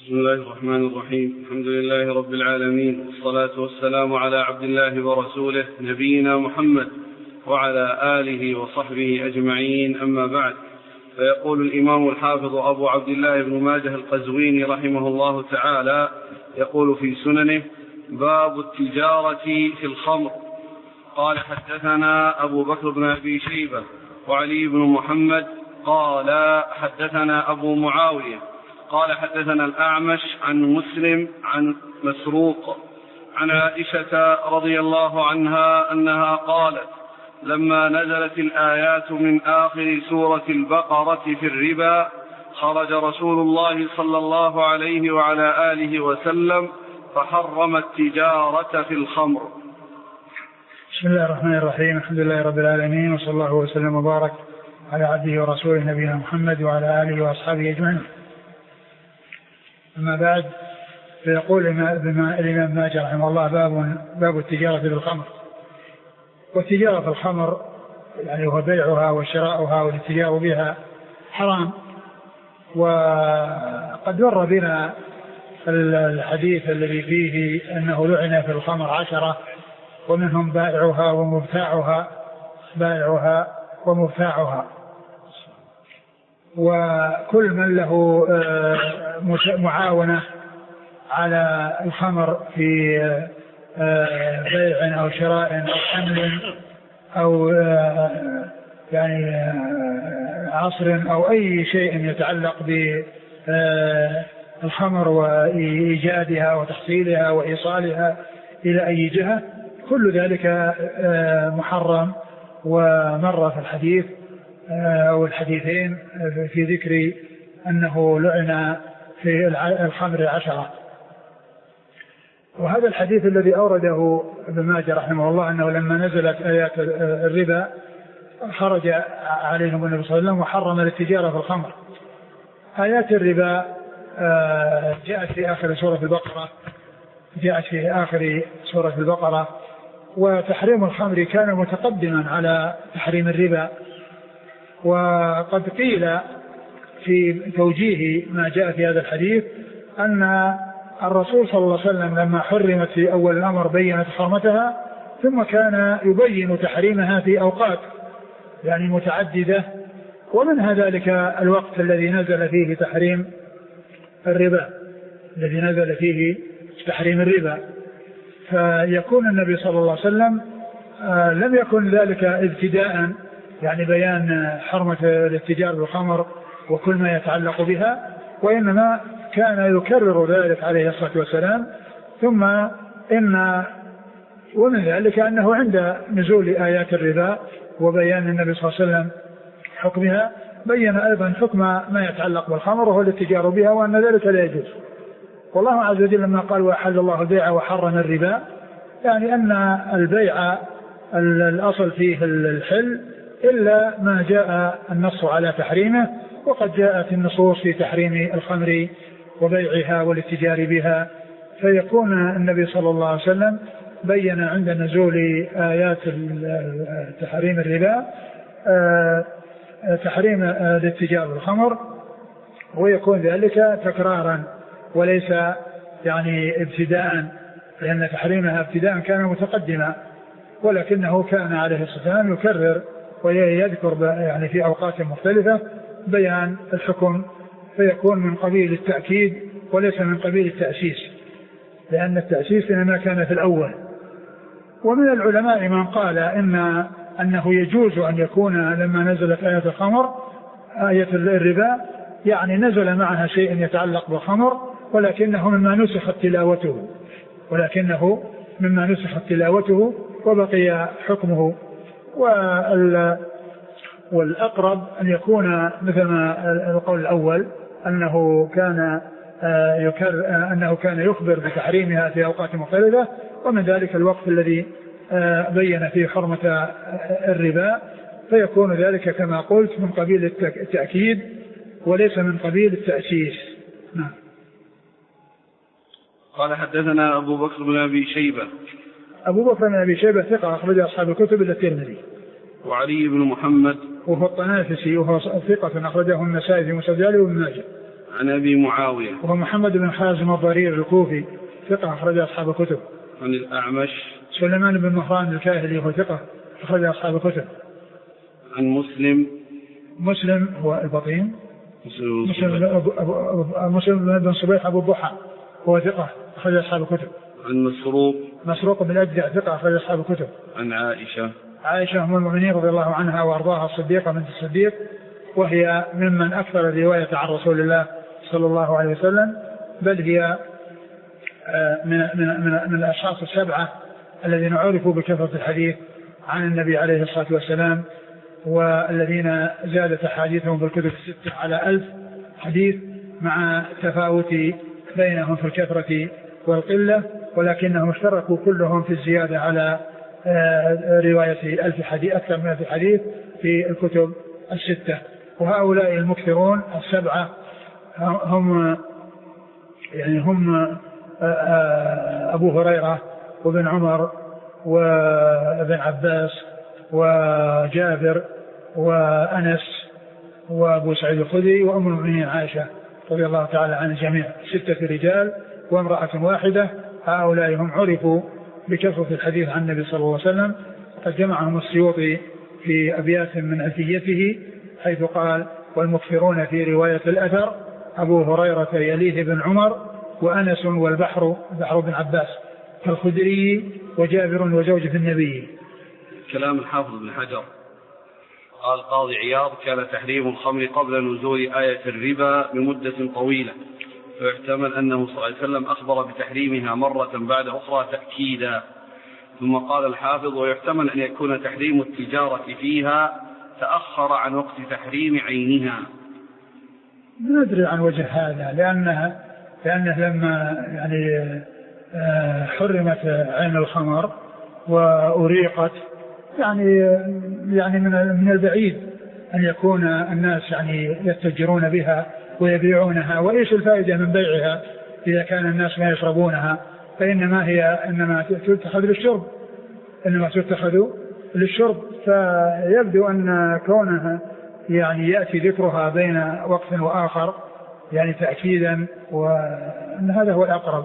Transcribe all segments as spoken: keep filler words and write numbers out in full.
بسم الله الرحمن الرحيم. الحمد لله رب العالمين، والصلاة والسلام على عبد الله ورسوله نبينا محمد وعلى آله وصحبه أجمعين، أما بعد. فيقول الإمام الحافظ أبو عبد الله بن ماجه القزويني رحمه الله تعالى، يقول في سننه: باب التجارة في الخمر. قال: حدثنا أبو بكر بن أبي شيبة وعلي بن محمد قال: حدثنا أبو معاوية قال: حدثنا الأعمش عن مسلم عن مسروق عن عائشة رضي الله عنها أنها قالت: لما نزلت الآيات من آخر سورة البقرة في الربا خرج رسول الله صلى الله عليه وعلى آله وسلم فحرم التجارة في الخمر. بسم الله الرحمن الرحيم. الحمد لله رب العالمين، وصلى الله وسلم وبارك على عبده ورسوله نبينا محمد وعلى آله وأصحابه أجمعين. أما بعد، فيقول الإمام ماجه رحمه الله: باب باب التجارة بالخمر. والتجارة في الخمر يعني هو بيعها وشراؤها والاتجار بها حرام. وقد مر بنا الحديث الذي فيه أنه لعن في الخمر عشرة، ومنهم بائعها ومبتاعها بائعها ومبتاعها وكل من له معاونة على الخمر في بيع أو شراء أو حمل أو يعني عصر أو أي شيء يتعلق بالخمر وإيجادها وتحصيلها وإيصالها إلى أي جهة، كل ذلك محرم. ومر في الحديث أو الحديثين في ذكر أنه لعن في الخمر عشرة. وهذا الحديث الذي أورده ابن ماجه رحمه الله أنه لما نزلت آيات الربا خرج عليهم النبي صلى الله عليه وسلم وحرم الاتجارة في الخمر. آيات الربا جاءت في آخر سورة البقرة جاءت في آخر سورة البقرة وتحريم الخمر كان متقدما على تحريم الربا. وقد قيل في توجيه ما جاء في هذا الحديث أن الرسول صلى الله عليه وسلم لما حرمت في أول الأمر بيّنت حرمتها، ثم كان يبين تحريمها في أوقات يعني متعددة، ومنها ذلك الوقت الذي نزل فيه تحريم الربا الذي نزل فيه تحريم الربا. فيكون النبي صلى الله عليه وسلم آه لم يكن ذلك ابتداء يعني بيان حرمة الاتجار بالخمر وكل ما يتعلق بها، وإنما كان يكرر ذلك عليه الصلاة والسلام. ثم إن ومن ذلك أنه عند نزول آيات الربا وبيان النبي صلى الله عليه وسلم حكمها بين أيضا حكم ما يتعلق بالخمر وهو الاتجار بها، وأن ذلك لا يجوز. والله عز وجل لما قال: وأحل الله البيع وحرم الربا، يعني أن البيع الأصل فيه الحل إلا ما جاء النص على تحريمه، وقد جاءت النصوص في تحريم الخمر وبيعها والاتجار بها. فيكون النبي صلى الله عليه وسلم بين عند نزول آيات تحريم الربا تحريم الاتجار بالخمر، ويكون ذلك تكرارا وليس يعني ابتداء، لأن تحريمها ابتداء كان متقدما، ولكنه كان عليه الصلاة والسلام يكرر ويذكر يعني في أوقات مختلفة بيان الحكم، فيكون من قبيل التأكيد وليس من قبيل التأسيس، لأن التأسيس إنما كان في الأول. ومن العلماء من قال إن أنه يجوز أن يكون لما نزلت آية الخمر آية الربا يعني نزل معها شيء يتعلق بالخمر، ولكنه مما نسخت تلاوته ولكنه مما نسخت تلاوته وبقي حكمه. والأقرب أن يكون مثل ما القول الأول أنه كان يكر أنه كان يخبر بتحريمها في أوقات مختلفة، ومن ذلك الوقت الذي بين فيه حرمة الربا، فيكون ذلك كما قلت من قبيل التأكيد وليس من قبيل التأسيس. نعم. قال: حدثنا أبو بكر بن أبي شيبة. أبو بكر بن أبي شيبة ثقة أخرج أصحاب الكتب إلا الترمذي. وعلي بن محمد وهو الطنافسي وهو ثقة أخرجه النسائي في مسجله وابن ماجه. عن أبي معاوية وهو محمد بن حازم الضرير الكوفي ثقة أخرج أصحاب الكتب. عن الأعمش سليمان بن مهران الكاهلي وهو ثقة أخرج أصحاب الكتب. عن مسلم مسلم هو البطين مسلم, مسلم, مسلم بن صبيح أبو الضحى هو ثقة أخرج أصحاب الكتب. عن مسروق مسروق بن الأجدع ثقة أخرج أصحاب الكتب. عن عائشة عائشة أم المؤمنين رضي الله عنها وأرضاها الصديقة بنت الصديق، وهي ممن أكثر الرواية عن رسول الله صلى الله عليه وسلم، بل هي من من من, من الأشخاص السبعة الذين عرفوا بكثرة الحديث عن النبي عليه الصلاة والسلام، والذين زادت أحاديثهم في الكتب الستة على ألف حديث، مع تفاوت بينهم في الكثرة والقلة، ولكنهم اشتركوا كلهم في الزيادة على رواية ألف حديث أكثر من ألف حديث في الكتب الستة. وهؤلاء المكثرون السبعة هم يعني هم أبو هريرة وابن عمر وابن عباس وجابر وأنس وأبو سعيد الخدري وأم المؤمنين عائشة رضي الله تعالى عن الجميع، ستة رجال وامرأة واحدة. هؤلاء هم عرفوا بكثرة الحديث عن النبي صلى الله عليه وسلم. قد جمعهم السيوطي في أبيات من ألفيته حيث قال: والمكثرون في رواية الأثر أبو هريرة يليه بن عمر وأنس والبحر بحر بن عباس كالخدري وجابر وزوجة النبي. كلام الحافظ بن حجر. قال قاضي عياض: كان تحريم الخمر قبل نزول آية الربا بمدة طويلة، فيحتمل أنه صلى الله عليه وسلم أخبر بتحريمها مرة بعد أخرى تأكيدا. ثم قال الحافظ: ويحتمل أن يكون تحريم التجارة فيها تأخر عن وقت تحريم عينها. لا ندري عن وجه هذا، لأنها لأنه لما يعني حرمت عين الخمر وأريقت يعني يعني من من البعيد أن يكون الناس يعني يتجرون بها ويبيعونها، وإيش الفائدة من بيعها إذا كان الناس ما يشربونها؟ فإنما هي إنما تتخذ للشرب إنما تتخذ للشرب فيبدو أن كونها يعني يأتي ذكرها بين وقت وآخر يعني تأكيدا، وأن هذا هو الأقرب.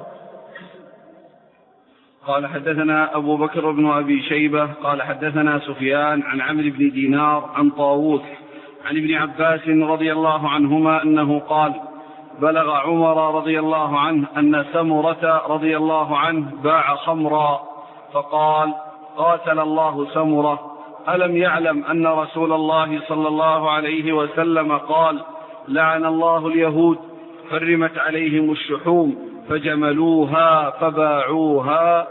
قال: حدثنا أبو بكر بن أبي شيبة قال حدثنا سفيان عن عمرو بن دينار عن طاووس عن ابن عباس رضي الله عنهما أنه قال: بلغ عمر رضي الله عنه أن سمرة رضي الله عنه باع خمرا، فقال: قاتل الله سمرة، ألم يعلم أن رسول الله صلى الله عليه وسلم قال: لعن الله اليهود، حرمت عليهم الشحوم فجملوها فباعوها.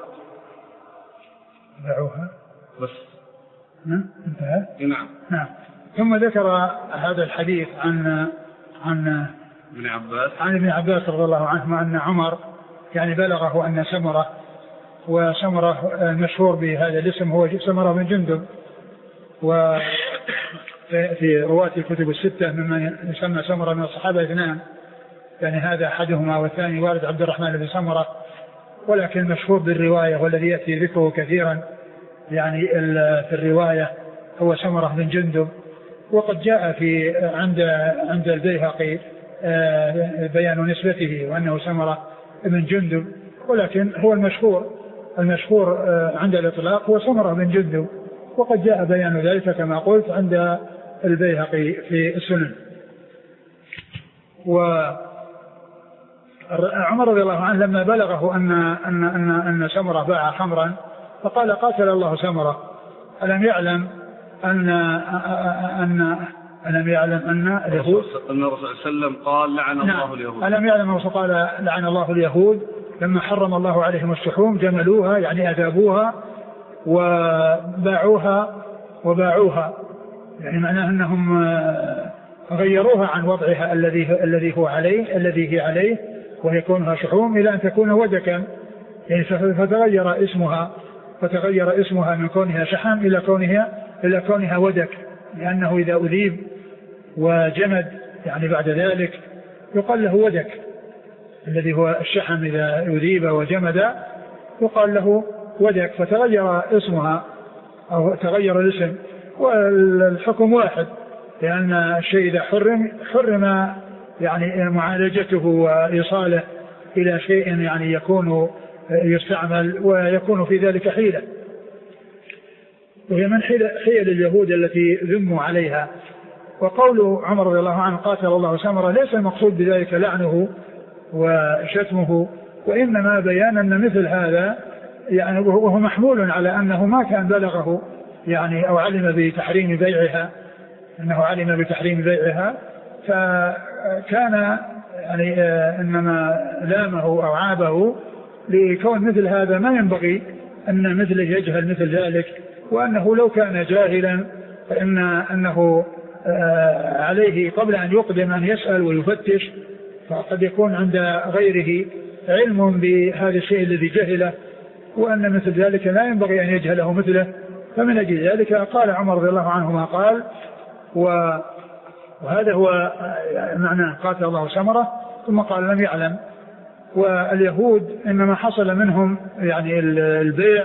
باعوها بس نعم انتهى. نعم نعم. ثم ذكر هذا الحديث عن عن ابن عباس عن ابن عباس رضي الله عنه أن عمر يعني بلغه أن سمرة، وسمرة المشهور بهذا الاسم هو سمرة بن جندب، وفي رواة الكتب الستة ممن يسمى سمرة من الصحابة اثنان، يعني هذا أحدهما والثاني والد عبد الرحمن بن سمرة، ولكن المشهور بالرواية والذي يأتي ذكره كثيرا يعني في الرواية هو سمرة بن جندب. وقد جاء في عند عند البيهقي بيان نسبته وأنه سمرة بن جندب، ولكن هو المشهور المشهور عند الإطلاق هو سمرة بن جندب، وقد جاء بيان ذلك كما قلت عند البيهقي في السنن. وعمر رضي الله عنه لما بلغه أن أن أن أن سمرة باع خمرا فقال: قاتل الله سمرة، ألم يعلم أن أن ألم يعلم أن اليهود أن الرسول صلى الله عليه وسلم قال: لعن الله اليهود. ألم يعلم أن الرسول قال: لعن الله اليهود لما حرم الله عليهم الشحوم جملوها يعني أذابوها وباعوها وباعوها يعني معناه أنهم غيروها عن وضعها الذي الذي هو عليه الذي هي عليه وهي كونها شحوم إلى أن تكون ودكا، يعني فتغير اسمها فتغير اسمها من كونها شحم إلى كونها إلى كونها ودك، لأنه إذا أذيب وجمد يعني بعد ذلك يقال له ودك، الذي هو الشحم إذا أذيب وجمد يقال له ودك، فتغير اسمها أو تغير الاسم، والحكم واحد، لأن الشيء إذا حرم حرم يعني معالجته وإيصاله إلى شيء يعني يكون يستعمل ويكون في ذلك حيلة، وهي من حيل اليهود التي ذموا عليها. وقول عمر رضي الله عنه قاتل الله سمرة ليس المقصود بذلك لعنه وشتمه، وإنما بيان أن مثل هذا يعني وهو محمول على أنه ما كان بلغه يعني أو علم بتحريم بيعها، أنه علم بتحريم بيعها فكان يعني إنما لامه أو عابه لكون مثل هذا ما ينبغي أن مثله يجهل مثل ذلك، وأنه لو كان جاهلا فإن أنه عليه قبل أن يقدم أن يسأل ويفتش، فقد يكون عند غيره علم بهذا الشيء الذي جهله، وأن مثل ذلك لا ينبغي أن يجهله مثله. فمن أجل ذلك قال عمر رضي الله عنه ما قال، وهذا هو معنى قاتل الله سمرة. ثم قال لم يعلم. واليهود إنما حصل منهم يعني البيع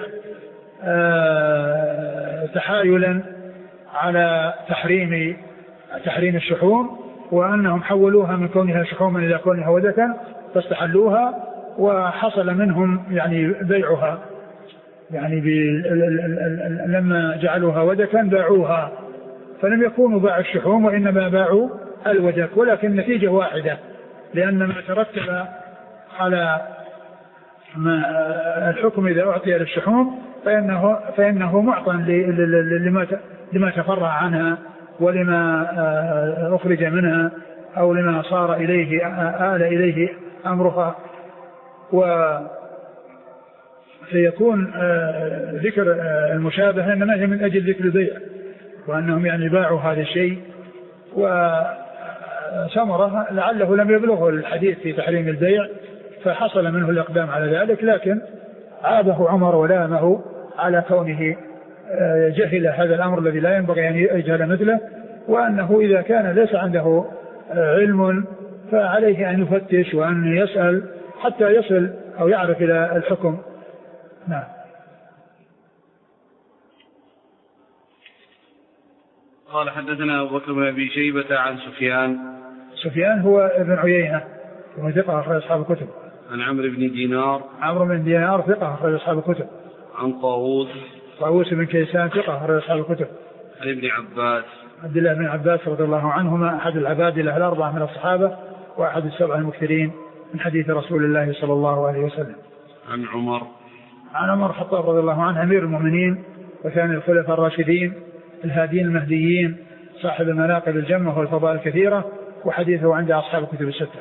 تحايلا على تحريم تحريم الشحوم، وأنهم حولوها من كونها شحوما إلى كونها ودكا فاستحلوها، وحصل منهم يعني بيعها، يعني لما جعلوها ودكا باعوها، فلم يكونوا باعوا الشحوم وإنما باعوا الودك، ولكن النتيجة واحدة، لأن ما ترتب على ما الحكم إذا أعطي للشحوم فإنه, فإنه معطى لما لما تفرع عنها ولما أخرج منها أو لما صار إليه آل إليه أمرها. وسيكون ذكر المشابهة إنما هي من أجل ذكر البيع، وأنهم يعني باعوا هذا الشيء. وسمرة لعله لم يبلغه الحديث في تحريم البيع فحصل منه الإقدام على ذلك، لكن عابه عمر ولامه على كونه جهل هذا الأمر الذي لا ينبغي أن يجهل مثله، وأنه إذا كان ليس عنده علم فعليه أن يفتش وأن يسأل حتى يصل أو يعرف إلى الحكم. نعم. قال حدثنا أبو بكر بن أبي شيبة عن سفيان. سفيان هو ابن عيينة وهو ثقة أخرج أصحاب الكتب. عن عمرو بن دينار. عمرو بن دينار ثقة أخرج أصحاب الكتب. عن طاووس. طاووس بن كيسان ثقة أخرج أصحاب الكتب. عن ابن عباس. عبد الله بن عباس رضي الله عنهما أحد العباد له الأربعة من الصحابة وأحد السبعة المكثرين من حديث رسول الله صلى الله عليه وسلم. عن عمر. عن عمر الخطاب رضي الله عنه أمير المؤمنين وثاني الخلفاء الراشدين الهادين المهديين صاحب المناقب الجمة والفضائل الكثيرة، وحديثه عند أصحاب الكتب الستة.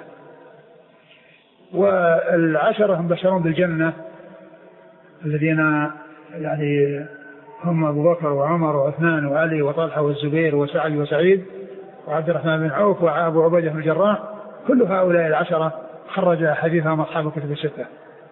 والعشرة هم بشرون بالجنة الذين يعني هم أبو بكر وعمر وعثمان وعلي وطلحة والزبير وسعد وسعيد وعبد الرحمن بن عوف وأبو عبيدة بن الجراح، كل هؤلاء العشرة خرج حديثهم أصحاب الكتب الستة.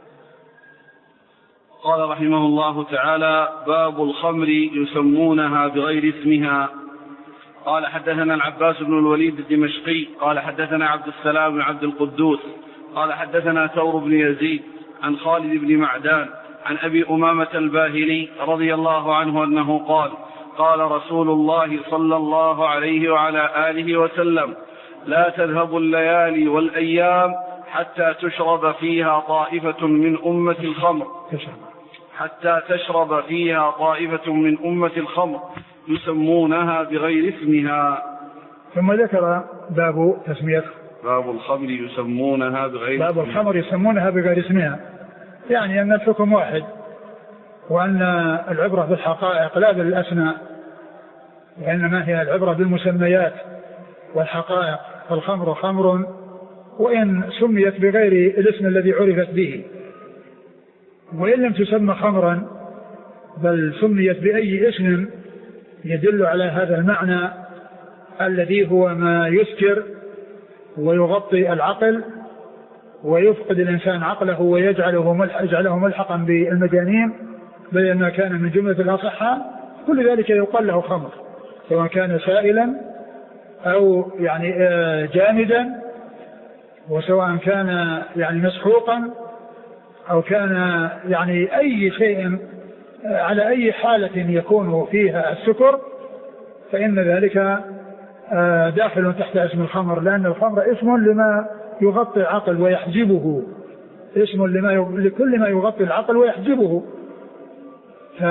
قال رحمه الله تعالى: باب الخمر يسمونها بغير اسمها. قال حدثنا العباس بن الوليد الدمشقي قال حدثنا عبد السلام بن عبد القدوس قال حدثنا ثور بن يزيد عن خالد بن معدان عن أبي أمامة الباهلي رضي الله عنه أنه قال: قال رسول الله صلى الله عليه وعلى آله وسلم: لا تذهب الليالي والأيام حتى تشرب فيها طائفة من أمة الخمر حتى تشرب فيها طائفة من أمة الخمر يسمونها بغير اسمها. ثم ذكر باب تسمية باب الخمر يسمونها بغير باب اسمها. الخمر يسمونها بغير اسمها، يعني أن الحكم واحد، وأن العبرة بالحقائق لا بالأسماء، وإنما هي العبرة بالمسميات والحقائق. فالخمر خمر وإن سميت بغير الاسم الذي عرفت به، وإن لم تسمى خمرا بل سميت بأي اسم يدل على هذا المعنى الذي هو ما يسكر ويغطي العقل ويفقد الإنسان عقله ويجعله ملحقا ملحقا بالمجانين، بل ما كان من جملة الأصحة كل ذلك يقال له خمر، سواء كان سائلا أو يعني جامدا، وسواء كان يعني مسحوقا أو كان يعني أي شيء على أي حالة يكون فيها السكر، فإن ذلك داخل تحت اسم الخمر، لأن الخمر اسم لما يغطي العقل ويحجبه، اسم لما لكل ما يغطي العقل ويحجبه. ف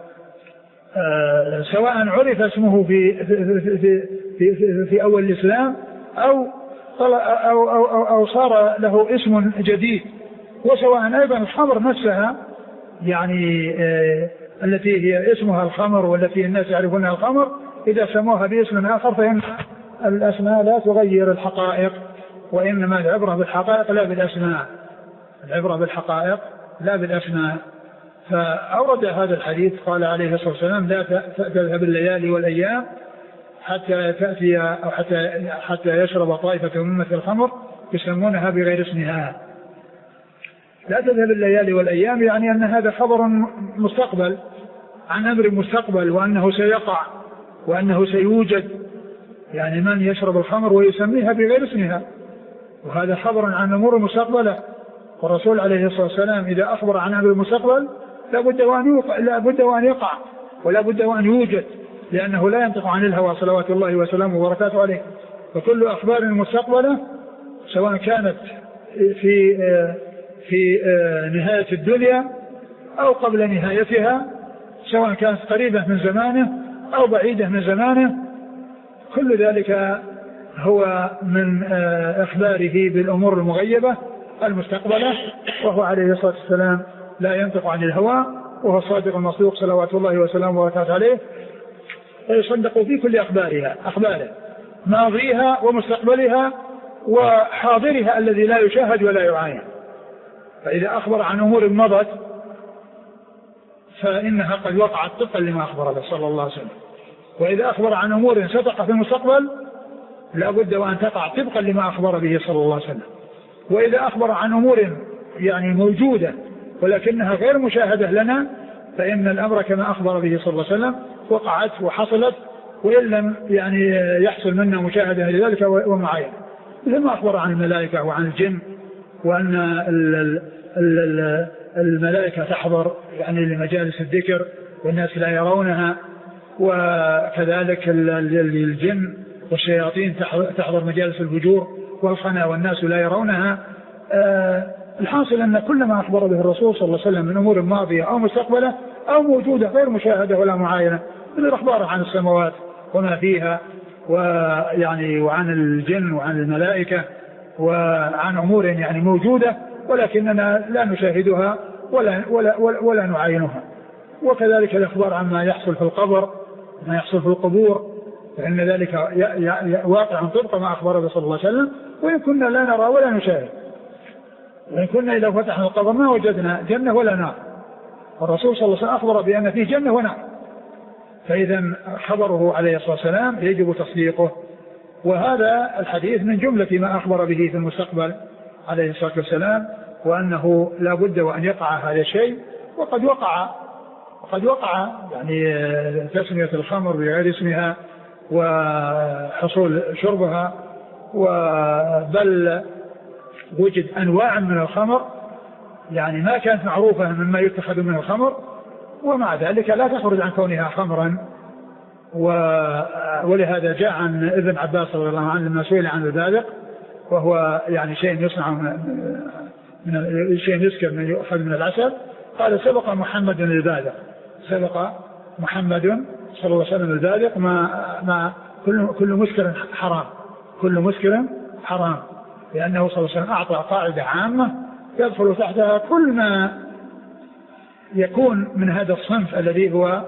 سواء عرف اسمه في في في, في, في أول الإسلام أو أو, أو, أو, أو صار له اسم جديد، وسواء أيضا الخمر نفسها يعني آه التي هي اسمها الخمر والتي الناس يعرفونها الخمر، إذا سموها باسم آخر فإن الأسماء لا تغير الحقائق، وإنما العبرة بالحقائق لا بالأسماء، العبرة بالحقائق لا بالأسماء. فأورد هذا الحديث قال عليه الصلاة والسلام لا تذهب الليالي والأيام حتى تأتي أو حتى حتى يشرب طائفة من مثل الخمر يسمونها بغير اسمها. لا تذهب الليالي والأيام يعني أن هذا خبر مستقبل عن أمر مستقبل، وأنه سيقع وأنه سيوجد، يعني من يشرب الخمر ويسميها بغير اسمها، وهذا خبر عن أمور مستقبلة. والرسول عليه الصلاة والسلام إذا أخبر عن أمر المستقبل لا بد وأن يقع, لا بد وأن يقع ولا بد وأن يوجد، لأنه لا ينطق عن الهوى صلوات الله وسلامه وبركاته عليه. فكل أخبار مستقبلة سواء كانت في في نهاية الدنيا أو قبل نهايتها، سواء كانت قريبة من زمانه أو بعيدة من زمانه، كل ذلك هو من إخباره بالأمور المغيبة المستقبلة. وهو عليه الصلاة والسلام لا ينطق عن الهوى، وهو الصادق المصدوق صلوات الله وسلامه وبركاته عليه، ويصدق في كل أخبارها، أخباره ماضيها ومستقبلها وحاضرها الذي لا يشاهد ولا يعاين. فإذا أخبر عن أمور مضت فإنها قد وقعت طبقا لما أخبر به صلى الله عليه وسلم، وإذا أخبر عن أمور ستقع في المستقبل لا بد وأن تقع طبقا لما أخبر به صلى الله عليه وسلم. وإذا أخبر عن أمور يعني موجودة ولكنها غير مشاهدة لنا فإن الأمر كما أخبر به صلى الله عليه وسلم وقعت وحصلت، وإن لم يعني يحصل منا مشاهدة لذلك ومعاينة، مثل ما أخبر عن الملائكة وعن الجن، وأن الملائكة تحضر يعني لمجالس الذكر والناس لا يرونها، وكذلك الجن والشياطين تحضر مجالس الفجور والخنا والناس لا يرونها. آه الحاصل أن كل ما أخبر به الرسول صلى الله عليه وسلم من أمور ماضية أو مستقبلة أو موجودة غير مشاهدة ولا معاينة، من الأخبار عن السماوات وما فيها، ويعني وعن الجن وعن الملائكة وعن أمور يعني موجودة ولكننا لا نشاهدها ولا, ولا, ولا, ولا نعاينها. وكذلك الأخبار عما يحصل في القبر، ما يحصل في القبور، فإن ذلك واقع طبق ما أخبر به صلى الله عليه وسلم، وإن كنا لا نرى ولا نشاهد، وإن كنا إذا فتحنا القبر ما وجدنا جنة ولا نار، والرسول صلى الله عليه وسلم أخبر بأن فيه جنة ونار، فإذا خبره عليه الصلاة والسلام يجب تصديقه. وهذا الحديث من جملة ما أخبر به في المستقبل عليه الصلاة والسلام، وأنه لا بد وأن يقع هذا الشيء، وقد وقع وقد وقع يعني تسمية الخمر بغير اسمها وحصول شربها، وبل وجد أنواع من الخمر يعني ما كانت معروفة مما يتخذ من الخمر، ومع ذلك لا تخرج عن كونها خمرا. ولهذا جاء عن ابن عباس رضي الله عنه لما سئل عن البادق، وهو يعني شيء يصنع من شيء يسكر من يؤخذ من العسل، قال سبق محمد البادق، سبق محمد صلى الله عليه وسلم البادق، ما ما كل كل مسكر حرام، كل مسكر حرام، لأنه صلى الله عليه وسلم أعطى قاعدة عامة يدخل تحتها كل ما يكون من هذا الصنف الذي هو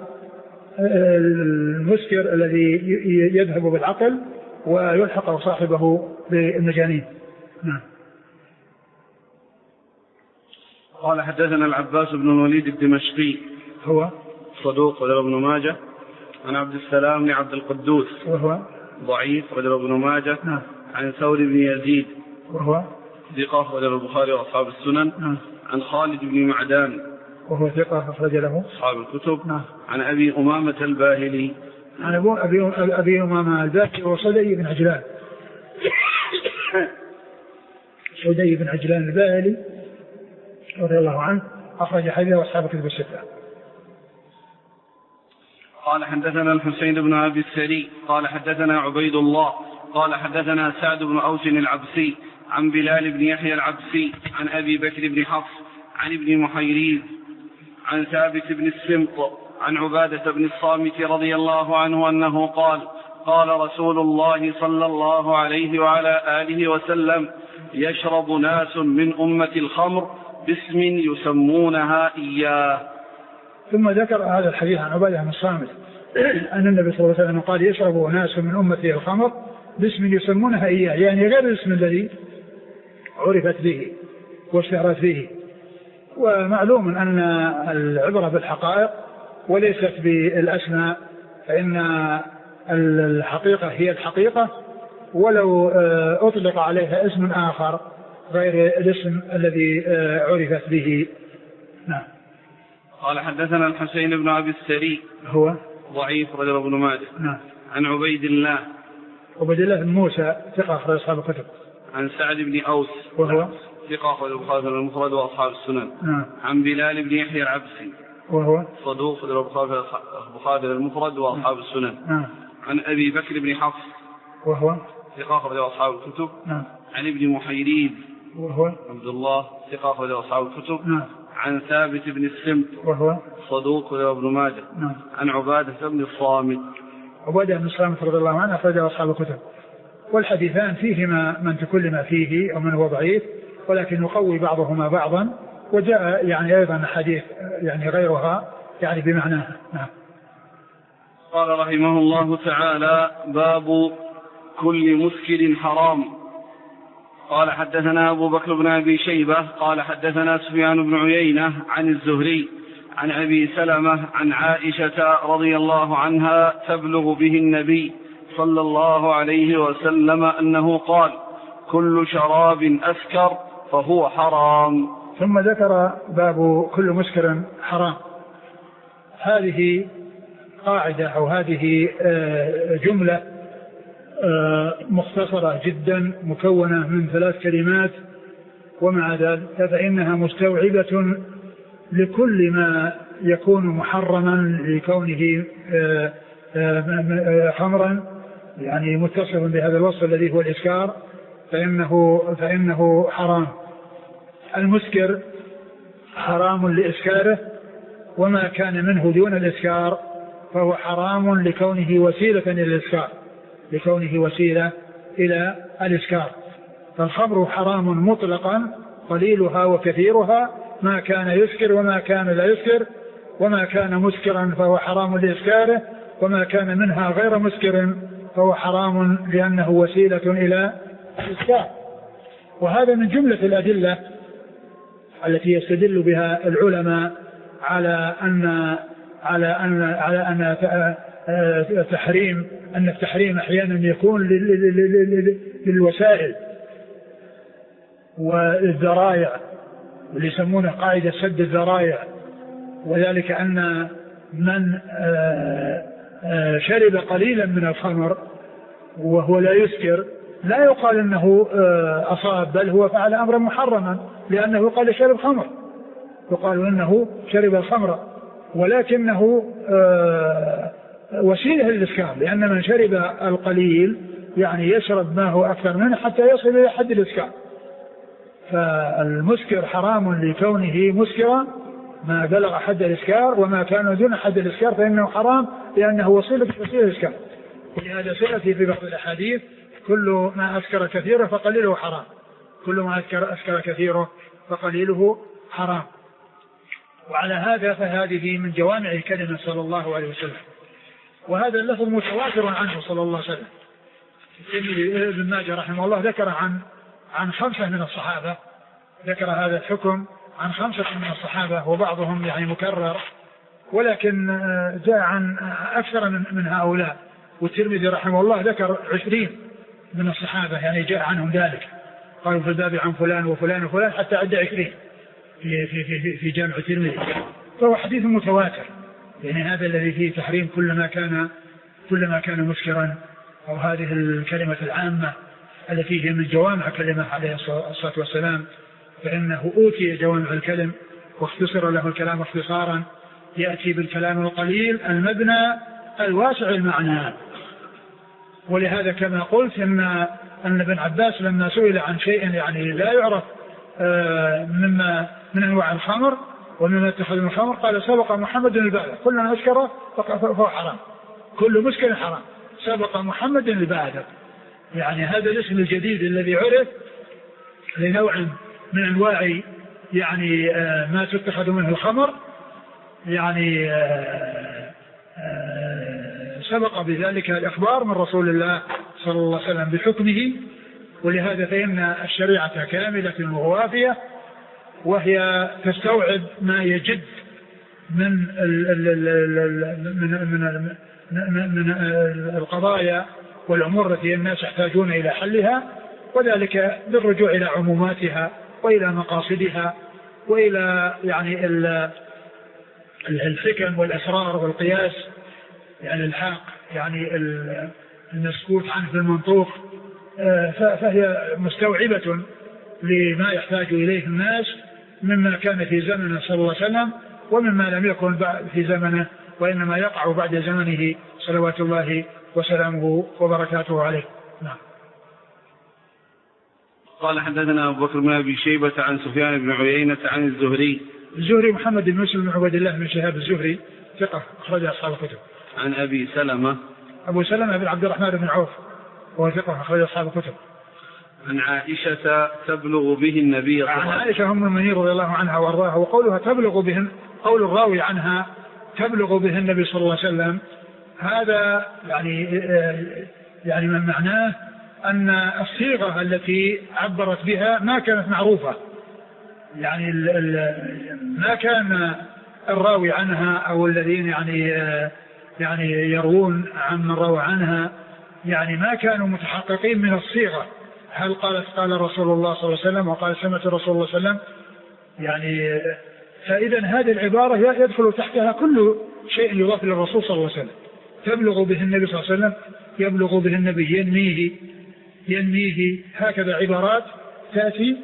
المسكر الذي يذهب بالعقل ويلحق صاحبه بالمجانين. نعم. قال حدثنا العباس بن الوليد الدمشقي هو صدوق رجل ابن ماجه، عن عبد السلام بن عبد القدوس وهو ضعيف رجل ابن ماجه، نعم. عن ثور بن يزيد وهو ثقة رجل البخاري وأصحاب السنن، نعم. عن خالد بن معدان وهو ثقة أخرج له أصحاب الكتب، نعم. عن أبي أمامة الباهلي عن أبو أبي, أبي أمامة الباهلي وصدي بن عجلان صدي بن عجلان الباهلي رضي الله عنه أخرج حديثه وأصحاب الكتب الستة. قال حدثنا الحسين بن أبي السري قال حدثنا عبيد الله قال حدثنا سعد بن أوس العبسي عن بلال بن يحيى العبسي عن أبي بكر بن حفص عن ابن محيريز عن ثابت بن السمط عن عبادة بن الصامت رضي الله عنه أنه قال قال رسول الله صلى الله عليه وعلى آله وسلم يشرب ناس من أمة الخمر باسم يسمونها إياه. ثم ذكر هذا الحديث عن عبادة بن الصامت أن النبي صلى الله عليه وسلم قال يشرب ناس من أمة الخمر باسم يسمونها إياه، يعني غير الاسم الذي عرفت به واشتهرت به. ومعلوم أن العبرة بالحقائق وليست بالأسماء، فإن الحقيقة هي الحقيقة ولو أطلق عليها اسم آخر غير الاسم الذي عرفت به. نعم. قال حدثنا الحسين بن أبي السري هو ضعيف رجل ابن ماجه. نعم. عن عبيد الله عبيد الله بن موسى ثقة أخرج أصحاب الكتب. عن سعد بن أوس وهو ثقة أخرج البخاري المفرد وأصحاب السنن. نعم. عن بلال بن يحيى العبسي وهو صدوق البخاري المفرد وأصحاب السنن. نعم. عن أبي بكر بن حفص وهو ثقة أخرج أصحاب الكتب. نعم. عن ابن محيريز وهو عبد الله ثقة أخرج أصحاب الكتب. نعم. عن ثابت بن السمت وهو صدوق ابن ماجه. نعم. عن عبادة بن الصامت عبادة بن الصامت رضي الله عنه أخرج أصحاب الكتب. والحديثان فيهما من تكلم فيه ومن هو ضعيف، ولكن يقوي بعضهما بعضا، وجاء يعني أيضا حديث يعني غيرها يعني بمعناها. نعم. قال رحمه الله تعالى باب كل مسكر حرام. قال حدثنا أبو بكر بن أبي شيبة قال حدثنا سفيان بن عيينة عن الزهري عن أبي سلمة عن عائشة رضي الله عنها تبلغ به النبي صلى الله عليه وسلم أنه قال كل شراب أسكر فهو حرام. ثم ذكر باب كل مسكر حرام. هذه قاعدة أو هذه جملة مختصرة جدا مكونة من ثلاث كلمات، ومع ذلك فإنها مستوعبة لكل ما يكون محرما لكونه خمرا، يعني متصف بهذا الوصف الذي هو الإسكار، فإنه, فإنه حرام. المسكر حرام لإسكاره، وما كان منه دون الإسكار فهو حرام لكونه وسيلة إلى الإسكار لكونه وسيلة إلى الإسكار. فالخمر حرام مطلقا قليلها وكثيرها، ما كان يسكر وما كان لا يسكر، وما كان مسكرا فهو حرام لإسكاره، وما كان منها غير مسكر فهو حرام لأنه وسيلة إلى الإسكار. وهذا من جملة الأدلة التي يستدل بها العلماء على أن على أن على أن تحريم أن التحريم أحيانا يكون للوسائل والذرائع، واللي يسمونه قاعدة سد الذرائع، وذلك أن من شرب قليلا من الخمر وهو لا يسكر لا يقال أنه أصاب، بل هو فعل أمرا محرما لأنه قال شرب خمر، يقال أنه شرب الخمر، ولكنه وسيلة للإسكار، لأن من شرب القليل يعني يشرب ما هو أكثر منه حتى يصل إلى حد الإسكار. فالمسكر حرام لكونه مسكرا ما بلغ حد الإسكار، وما كان دون حد الإسكار فإنه حرام لأنه وسيلة وسيلة الإسكار. ولهذا سيأتي في بعض الأحاديث كل ما أسكر كثيره فقليله حرام، كل ما أسكر, أسكر كثيره فقليله حرام. وعلى هذا فهذه من جوامع الكلمة صلى الله عليه وسلم، وهذا اللفظ متواتر عنه صلى الله عليه وسلم. ابن ماجه رحمه الله ذكر عن عن خمسة من الصحابة، ذكر هذا الحكم عن خمسة من الصحابة، وبعضهم يعني مكرر، ولكن جاء عن أكثر من, من هؤلاء. والترمذي رحمه الله ذكر عشرين من الصحابة يعني جاء عنهم ذلك، قالوا في الباب عن فلان وفلان وفلان حتى عد عشرين في, في, في, في جامع الترمذي. فهو حديث متواتر، يعني هذا الذي فيه تحريم كل ما كان كل ما كان مسكرا، أو هذه الكلمة العامة التي هي من جوامع كلمة عليه الصلاة والسلام، فإنه أوتي جوامع الكلم واختصر له الكلام اختصارا، يأتي بالكلام القليل المبنى الواسع المعنى. ولهذا كما قلت ان ان ابن عباس لما سئل عن شيء يعني لا يعرف مما من انواع الخمر ومما اتخذ من الخمر قال سبق محمد البعد كل ما أسكر فهو حرام، كل مسكر حرام، سبق محمد البعد. يعني هذا الاسم الجديد الذي عرف لنوع من انواع يعني ما تتخذ منه الخمر، يعني سبق بذلك الإخبار من رسول الله صلى الله عليه وسلم بحكمه. ولهذا فإن الشريعة كاملة ووافية، وهي تستوعب ما يجد من من من من القضايا والأمور التي الناس يحتاجون إلى حلها، وذلك بالرجوع إلى عموماتها وإلى مقاصدها وإلى يعني الحكم والأسرار والقياس يعني الحاق يعني المسكوت عنه في المنطوق، فهي مستوعبة لما يحتاج إليه الناس مما كان في زمنه صلى الله عليه وسلم ومما لم يكن في زمنه وإنما يقع بعد زمنه صلوات الله وسلامه وبركاته عليه. نعم. قال حدثنا أبو بكر بن أبي شيبة عن سفيان بن عيينة عن الزهري. الزهري محمد بن مسلم بن عبد الله بن شهاب الزهري ثقة أخرج أصحاب الكتب. عن أبي سلمة. أبو سلمة بن عبد الرحمن بن عوف وهو ثقة أخرج أصحاب الكتب. عن عائشة تبلغ به النبي صلى الله عليه وسلم. عن عائشة أم المؤمنين رضي الله عنها وأرضاها، وقولها تبلغ بهم قول الراوي عنها تبلغ به النبي صلى الله عليه وسلم، هذا يعني يعني من معناه أن الصيغة التي عبرت بها ما كانت معروفة، يعني ال ال ما كان الراوي عنها أو الذين يعني يعني يروون عن من روى عنها يعني ما كانوا متحققين من الصيغة، هل قالت قال رسول الله صلى الله عليه وسلم وقال سمعت رسول الله صلى الله عليه وسلم، يعني فإذا هذه العبارة يدخل تحتها كل شيء يضاف للرسول صلى الله عليه وسلم. تبلغ به النبي صلى الله عليه وسلم، يبلغ به النبي، ينميه ينميه هكذا عبارات تأتي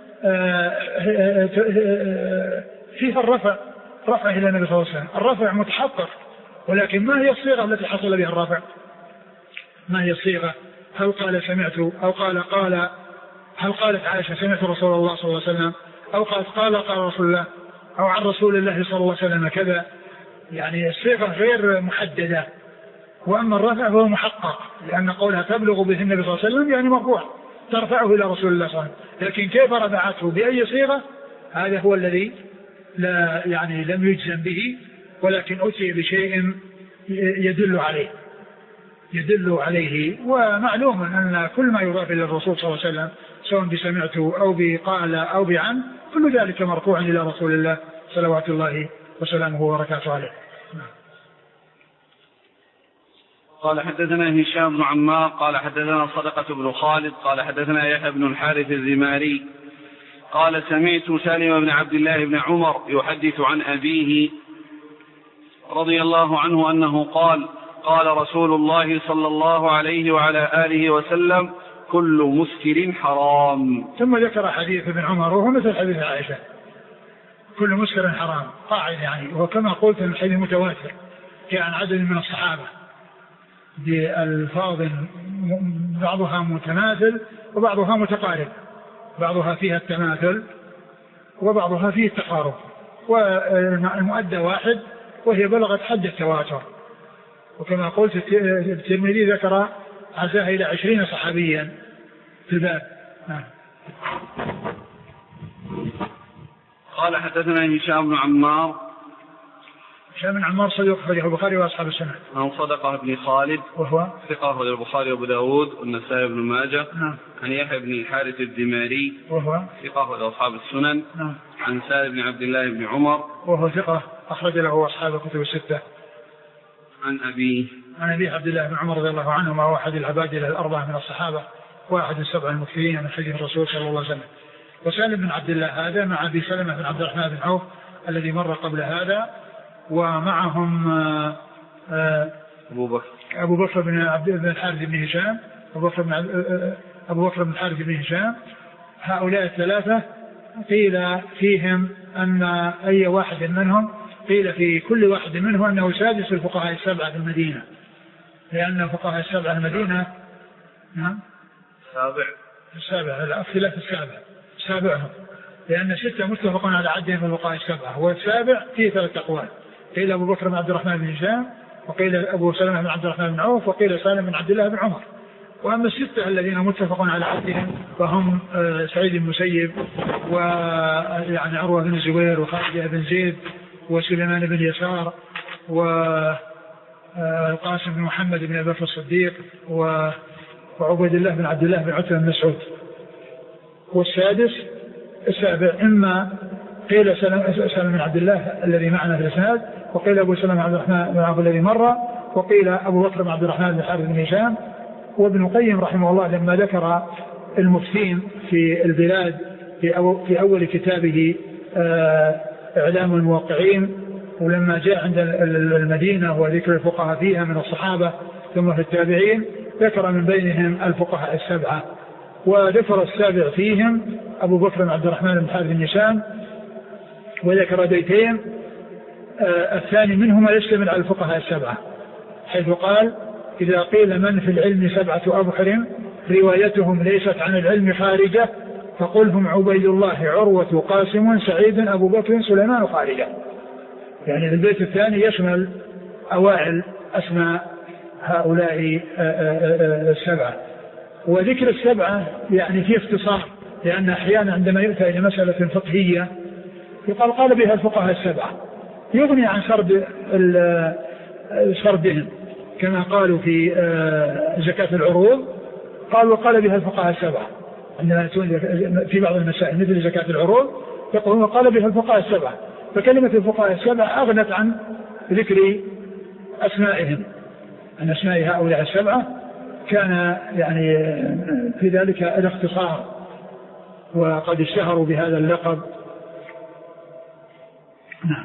فيها الرفع، رفع إلى النبي صلى الله عليه وسلم، الرفع متحقق، ولكن ما هي الصيغة التي حصل بها الرفع؟ ما هي الصيغة؟ هل قال سمعت أو قال قال هل قالت عائشة سمعت رسول الله صلى الله عليه وسلم أو قالت قال قال رسول الله أو عن رسول الله صلى الله عليه وسلم كذا، يعني الصيغة غير محددة. وأما الرفع فهو محقق، لأن قولها تبلغ به النبي صلى الله عليه وسلم يعني مرفوع ترفعه إلى رسول الله صلى الله عليه وسلم، لكن كيف رفعته بأي صيغة هذا هو الذي لا يعني لم يجزم به، ولكن أتي بشيء يدل عليه يدل عليه. ومعلوم أن كل ما يضاف إلى الرسول صلى الله عليه وسلم سواء بسمعته أو بقال أو بعن كل ذلك مرفوع إلى رسول الله صلوات الله وسلامه وبركاته عليه. قال حدثنا هشام بن عمار قال حدثنا صدقة بن خالد قال حدثنا يحيى بن الحارث الزماري قال سمعت سالم بن عبد الله بن عمر يحدث عن أبيه رضي الله عنه أنه قال قال رسول الله صلى الله عليه وعلى آله وسلم كل مسكر حرام. ثم ذكر حديث ابن عمر وهو مثل حديث عائشة كل مسكر حرام قاعد، يعني وكما قلت الحديث متواتر جاء عن عدد من الصحابة بألفاظ بعضها متماثل وبعضها متقارب، بعضها فيها التماثل وبعضها فيه التقارب، والمؤدى واحد وهي بلغت حد التواتر. وكما قلت الترمذي ذكر عزاها إلى عشرين صحابيا في الباب. نعم. قال حدثنا هشام بن عمار هشام بن عمار صديق أخرجه البخاري وأصحاب السنة. عن صدقة بن خالد وهو ثقة أخرجه البخاري وأبو داود والنسائي بن ماجه. نعم. عن يحيى بن الحارث الدماري وهو ثقة أخرجه أصحاب السنن. نعم. عن سالم بن عبد الله بن عمر وهو ثقة أخرج له أصحاب الكتب الستة. عن أبيه عن أبي عبد الله بن عمر رضي الله عنهما هو أحد العبادلة الأربعة من الصحابة واحد السبع المكثرين من حديث الرسول صلى الله عليه وسلم. وسالم بن عبد الله هذا مع أبي سلمة بن عبد الرحمن بن عوف الذي مر قبل هذا، ومعهم أبو بكر أبو بكر بن عبد بن الحارث بن هشام أبو بكر بن أبو بكر بن الحارث بن هشام. هؤلاء الثلاثة قيل فيهم أن أي واحد منهم قيل في كل واحد منه أنه سادس الفقهاء السبعة في المدينة، لأن الفقهاء السبعة في المدينة نعم سابع السابع الاختلاف السابع سابعهم، لأن ستة متفق على عدهم في الفقهاء السبعة، والسابع فيه ثلاث أقوال، قيل أبو بكر بن عبد الرحمن بن هشام، وقيل أبو سلمة بن عبد الرحمن بن عوف، وقيل سالم بن عبد الله بن عمر. وأما الستة الذين متفق على عدهم فهم سعيد بن المسيب، ويعني عروة بن الزبير، وخالد بن زيد، وسليمان بن يسار، والقاسم بن محمد بن أبي بكر الصديق، وعبيد الله بن عبد الله بن عتبة بن مسعود. والسادس السابع إما قيل سلم بن عبد الله الذي معنا في الإسناد، وقيل أبو سلمة بن عبد الرحمن بن عوف الذي مر، وقيل أبو بكر بن عبد الرحمن بن حارث بن هشام. وابن القيم رحمه الله لما ذكر المفتين في البلاد في, أو في أول كتابه إعلام الموقعين، ولما جاء عند المدينة وذكر الفقهاء فيها من الصحابة ثم في التابعين، ذكر من بينهم الفقهاء السبعة، وذكر السابع فيهم أبو بكر بن عبد الرحمن بن حارث بن هشام، وذكر بيتين الثاني منهما يشتمل على الفقهاء السبعة، حيث قال: إذا قيل من في العلم سبعة أبحر روايتهم ليست عن العلم خارجة فقل هم عبيد الله عروة قاسم سعيد أبو بكر سليمان خارجة. يعني البيت الثاني يشمل أوائل أسماء هؤلاء السبعة. وذكر السبعة يعني في اختصار، لأن أحيانا عندما يؤتى إلى مسألة فقهية يقال قال بها الفقهاء السبعة، يغني عن سرد سردهم، كما قالوا في زكاة العروض قالوا قال بها الفقهاء السبعة، عندما في بعض المسائل مثل زكاة العروض يقولون قال بها الفقهاء السبعة، فكلمة الفقهاء السبعة أغنت عن ذكر أسمائهم، عن أسماء هؤلاء السبعة، كان يعني في ذلك الاختصار، وقد اشتهروا بهذا اللقب. نعم.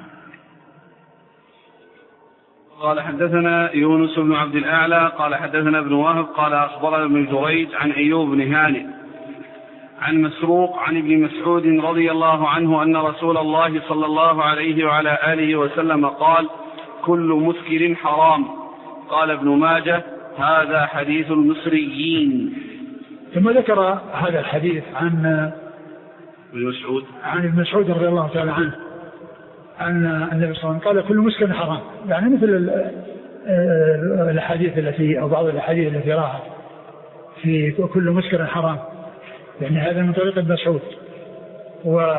قال حدثنا يونس بن عبد الأعلى قال حدثنا ابن وهب قال أخبرنا ابن جريج عن أيوب بن هانئ عن مسروق عن ابن مسعود رضي الله عنه أن رسول الله صلى الله عليه وعلى آله وسلم قال: كل مسكر حرام. قال ابن ماجه: هذا حديث المصريين. ثم ذكر هذا الحديث عن ابن مسعود عن ابن مسعود رضي الله تعالى عنه أن النبي صلى الله عليه وسلم قال: كل مسكر حرام، يعني مثل الأحاديث التي أو بعض الأحاديث التي راها في كل مسكر حرام، يعني هذا من طريق ابن مسعود. و...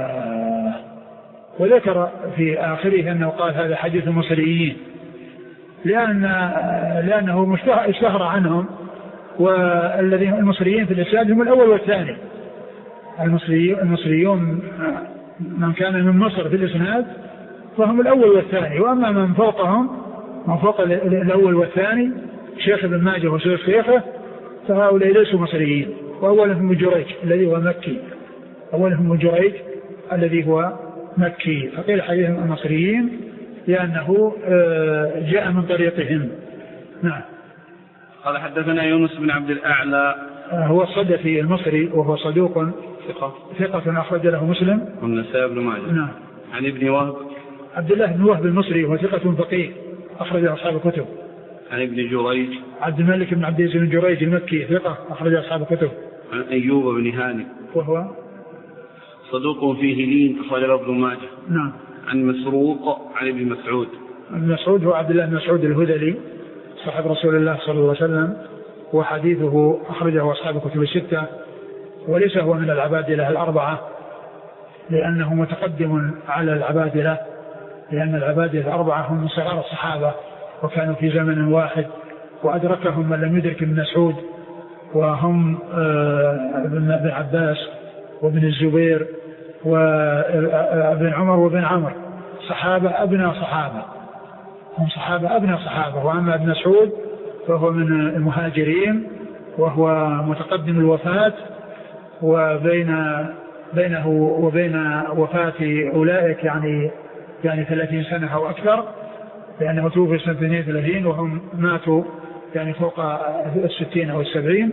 وذكر في آخره أنه قال: هذا حديث المصريين، لأن لأنه اشتهر عنهم، والذين المصريين في الإسلام هم الأول والثاني. المصريون المصريون من كان من مصر في الإسناد فهم الأول والثاني، وأما من فوقهم من فوق الأول والثاني شيخ ابن ماجه وشيخ شيخه فهؤلاء ليسوا مصريين. وأولهم جريج الذي هو مكي، أولهم جريج الذي هو مكي، فقيل حديث المصريين لأنه جاء من طريقهم. نعم. قال حدثنا يونس بن عبد الأعلى هو الصدفي المصري وهو صدوق ثقة ثقة أخرج له مسلم والنسائي بن ماجه. نعم. عن ابن وهب عبد الله بن وهب المصري وهو ثقة فقيه أخرج أصحاب الكتب. عن ابن جريج عبد الملك بن عبد العزيز بن جريج المكي ثقة أخرج أصحاب الكتب. عن أيوب بن هانئ وهو صدوق فيه لين أخرج له ابن ماجه. نعم. عن مسروق عن ابن مسعود. ابن مسعود هو عبد الله بن مسعود الهذلي صاحب رسول الله صلى الله عليه وسلم، وحديثه أخرجه أصحاب الكتب الستة، وليس هو من العبادلة الأربعة لأنه متقدم على العبادلة، لأن العبادلة الأربعة هم من صغار الصحابة وكانوا في زمن واحد، وأدركهم من لم يدرك ابن مسعود، وهم ابن عباس وابن الزبير وابن عمر وابن عمر، صحابة أبناء صحابة، هم صحابة أبناء صحابة. وأما ابن مسعود فهو من المهاجرين وهو متقدم الوفاة، وبين بينه وبين وفاة أولئك يعني يعني ثلاثين سنة أو أكثر، لأنه توفي سنة اثنين وثلاثين وهم ماتوا يعني فوق الستين أو السبعين،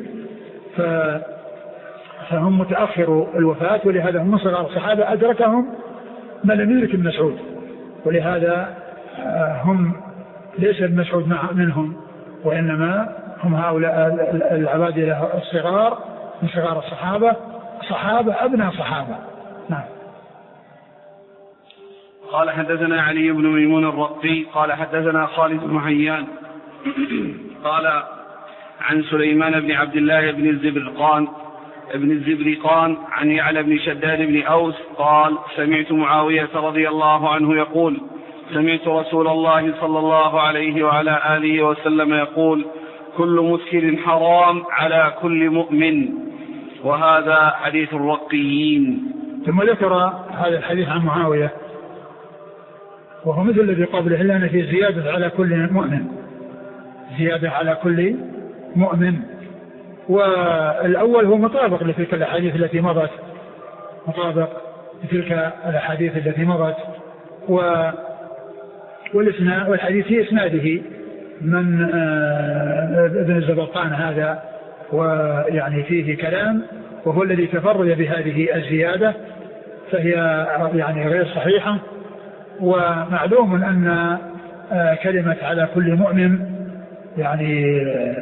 فهم متأخر الوفاة، ولهذا هم صغار الصحابة أدركهم من لم يدرك ابن مسعود، ولهذا هم ليس المسعود منهم، وإنما هم هؤلاء العبادلة الصغار من صغار الصحابة، صحابة أبناء صحابة. نعم. قال حدثنا علي بن ميمون الرقي قال حدثنا خالد بن حيان قال عن سليمان بن عبد الله بن الزبرقان ابن الزبرقان عن يعلى بن شداد بن أوس قال سمعت معاوية رضي الله عنه يقول سمعت رسول الله صلى الله عليه وعلى آله وسلم يقول كل مسكر حرام على كل مؤمن. وهذا حديث الرقيين. ثم ذكر هذا الحديث عن معاوية وهو مثل الذي قبله إلا أن فيه زيادة على كل مؤمن، زيادة على كل مؤمن. والأول هو مطابق لتلك الأحاديث التي مضت، مطابق لتلك الأحاديث التي مضت. والحديث في إسناده من ابن الزبرقان هذا، ويعني فيه كلام، وهو الذي تفرد بهذه الزيادة، فهي يعني غير صحيحة. ومعلوم أن كلمة على كل مؤمن يعني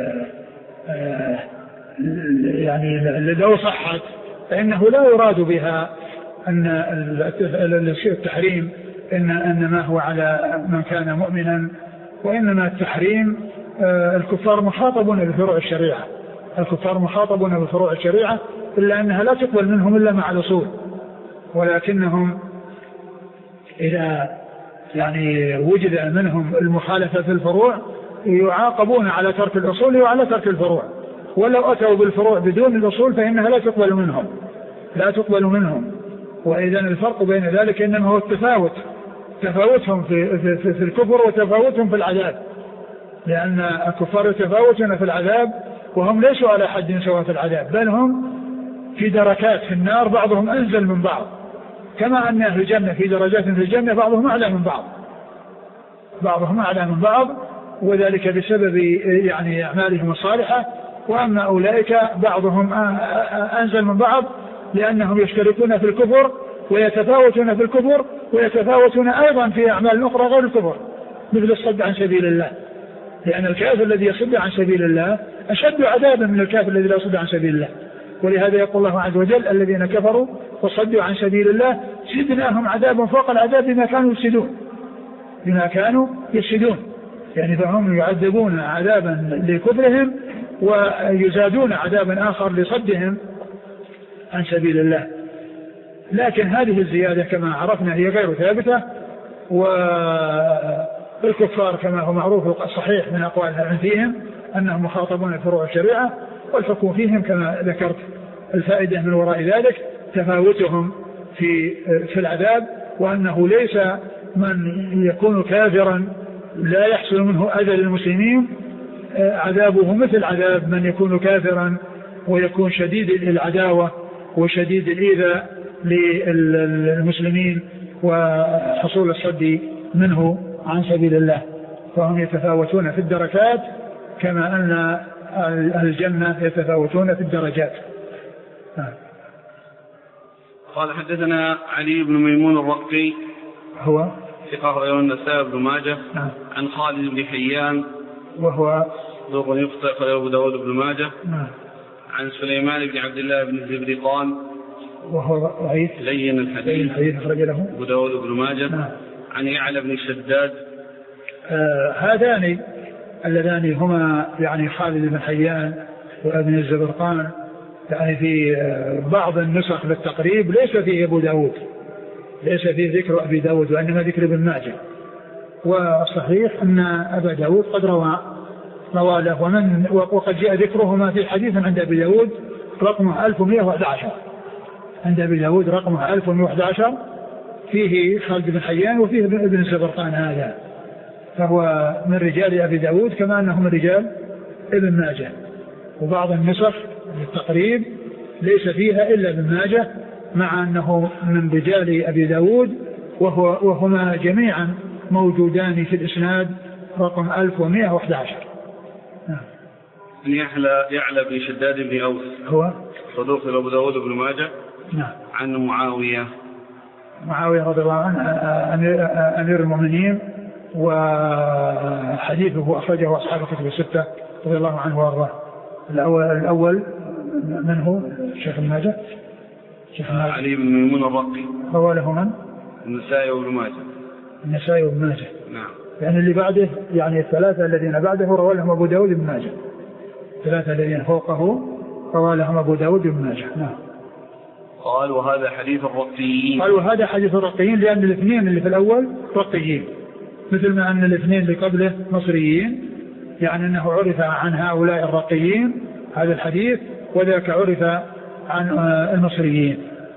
يعني لو صحت فإنه لا يراد بها أن التحريم إن إنما هو على من كان مؤمنا، وإنما التحريم الكفار مخاطبون بفروع الشريعة، الكفار مخاطبون بفروع الشريعة، إلا أنها لا تقبل منهم إلا مع الأصول، ولكنهم إذا يعني وجد منهم المخالفة في الفروع يعاقبون على ترك الأصول وعلى ترك الفروع. ولو أتوا بالفروع بدون الأصول فإنها لا تقبل منهم، لا تقبل منهم. وإذا الفرق بين ذلك إنما هو التفاوت، تفاوتهم في, في, في, في الكفر وتفاوتهم في العذاب، لأن الكفار يتفاوتون في العذاب وهم ليسوا على حد سواء في العذاب، بل هم في دركات في النار، بعضهم أنزل من بعض، كما أن أهل الجنة في درجات في الجنة بعضهم أعلى من بعض، بعضهم أعلى من بعض، وذلك بسبب يعني أعمالهم الصالحة. وأما أولئك بعضهم أنزل من بعض لأنهم يشتركون في الكفر ويتفاوتون في الكفر، ويتفاوتون أيضا في أعمال أخرى غير الكفر، مثل الصد عن سبيل الله، لأن الكافر الذي يصد عن سبيل الله أشد عذابا من الكافر الذي لا يصد عن سبيل الله. ولهذا يقول الله عز وجل الذين كفروا وصدوا عن سبيل الله زدناهم عذابا فوق العذاب بما كانوا يفسدون، بما كانوا يفسدون، يعني فهم يعذبون عذابا لكفرهم ويزادون عذابا آخر لصدهم عن سبيل الله. لكن هذه الزيادة كما عرفنا هي غير ثابتة، والكفار كما هو معروف الصحيح من أقوال العلم فيهم أنهم مخاطبون بفروع الشريعة، والحكم فيهم كما ذكرت. الفائدة من وراء ذلك تفاوتهم في في العذاب، وأنه ليس من يكون كافرا لا يحصل منه أذى للمسلمين عذابه مثل عذاب من يكون كافرا ويكون شديد العداوة وشديد الإيذاء للمسلمين وحصول الصد منه عن سبيل الله. فهم يتفاوتون في الدركات كما أن الجنة يتفاوتون في الدرجات. قال حدثنا علي بن ميمون الرقي هو ثقة رواه النسائي بن ماجه عن خالد بن حيان وهو صدوق يخطئ رواه أبو داود بن ماجه نعم. عن سليمان بن عبد الله بن الزبرقان وهو ضعيف لين الحديث أخرج له أبو داود بن ماجه نعم. عن يعلى بن شداد. آه هذان اللذان هما يعني خالد بن حيان وابن الزبرقان، يعني في بعض النسخ للتقريب ليس فيه أبو داود، ليس فيه ذكر أبي داود وإنما ذكر ابن ماجه. والصحيح أن أبا داود قد روى مواله، ومن وقد جاء ذكرهما في حديث عند أبي داود رقمه ألف ومئة وأحد عشر، عند أبي داود رقمه ألف ومئة وأحد عشر فيه خالد بن حيان وفيه ابن الزبرقان، هذا فهو من رجال أبي داود كما أنه من رجال ابن ماجه. وبعض النسخ للتقريب ليس فيها إلا ابن ماجه، مع أنه من رجال أبي داود، وهو وهما جميعا موجودان في الإسناد رقم ألف ومئة وأحد عشر. يعلى يعلى بن شداد بن أوس هو صدوق أبو داود بن ماجه نعم. عن معاوية معاوية رضي الله عنه أمير المؤمنين، وحديثه أخرجه أصحاب الكتب الستة رضي الله عنه وارضاه. الأول, الأول من هو شيخ ابن ماجه؟ علي بن ميمون الرقي. رواه له من؟ النسائي وابن ماجه. النسائي وابن ماجه. نعم. يعني اللي بعده يعني الثلاثة الذين بعده رواه لهم أبو داود بن ماجه. الثلاثة الذين فوقه رواه لهم أبو داود بن ماجه. نعم. قال وهذا حديث الرقيين. قال وهذا حديث الرقيين لأن الاثنين اللي في الأول رقيين، مثل ما أن الاثنين اللي قبله مصريين، يعني أنه عرف عن هؤلاء الرقيين هذا الحديث، وذاك عرف عن المصريين.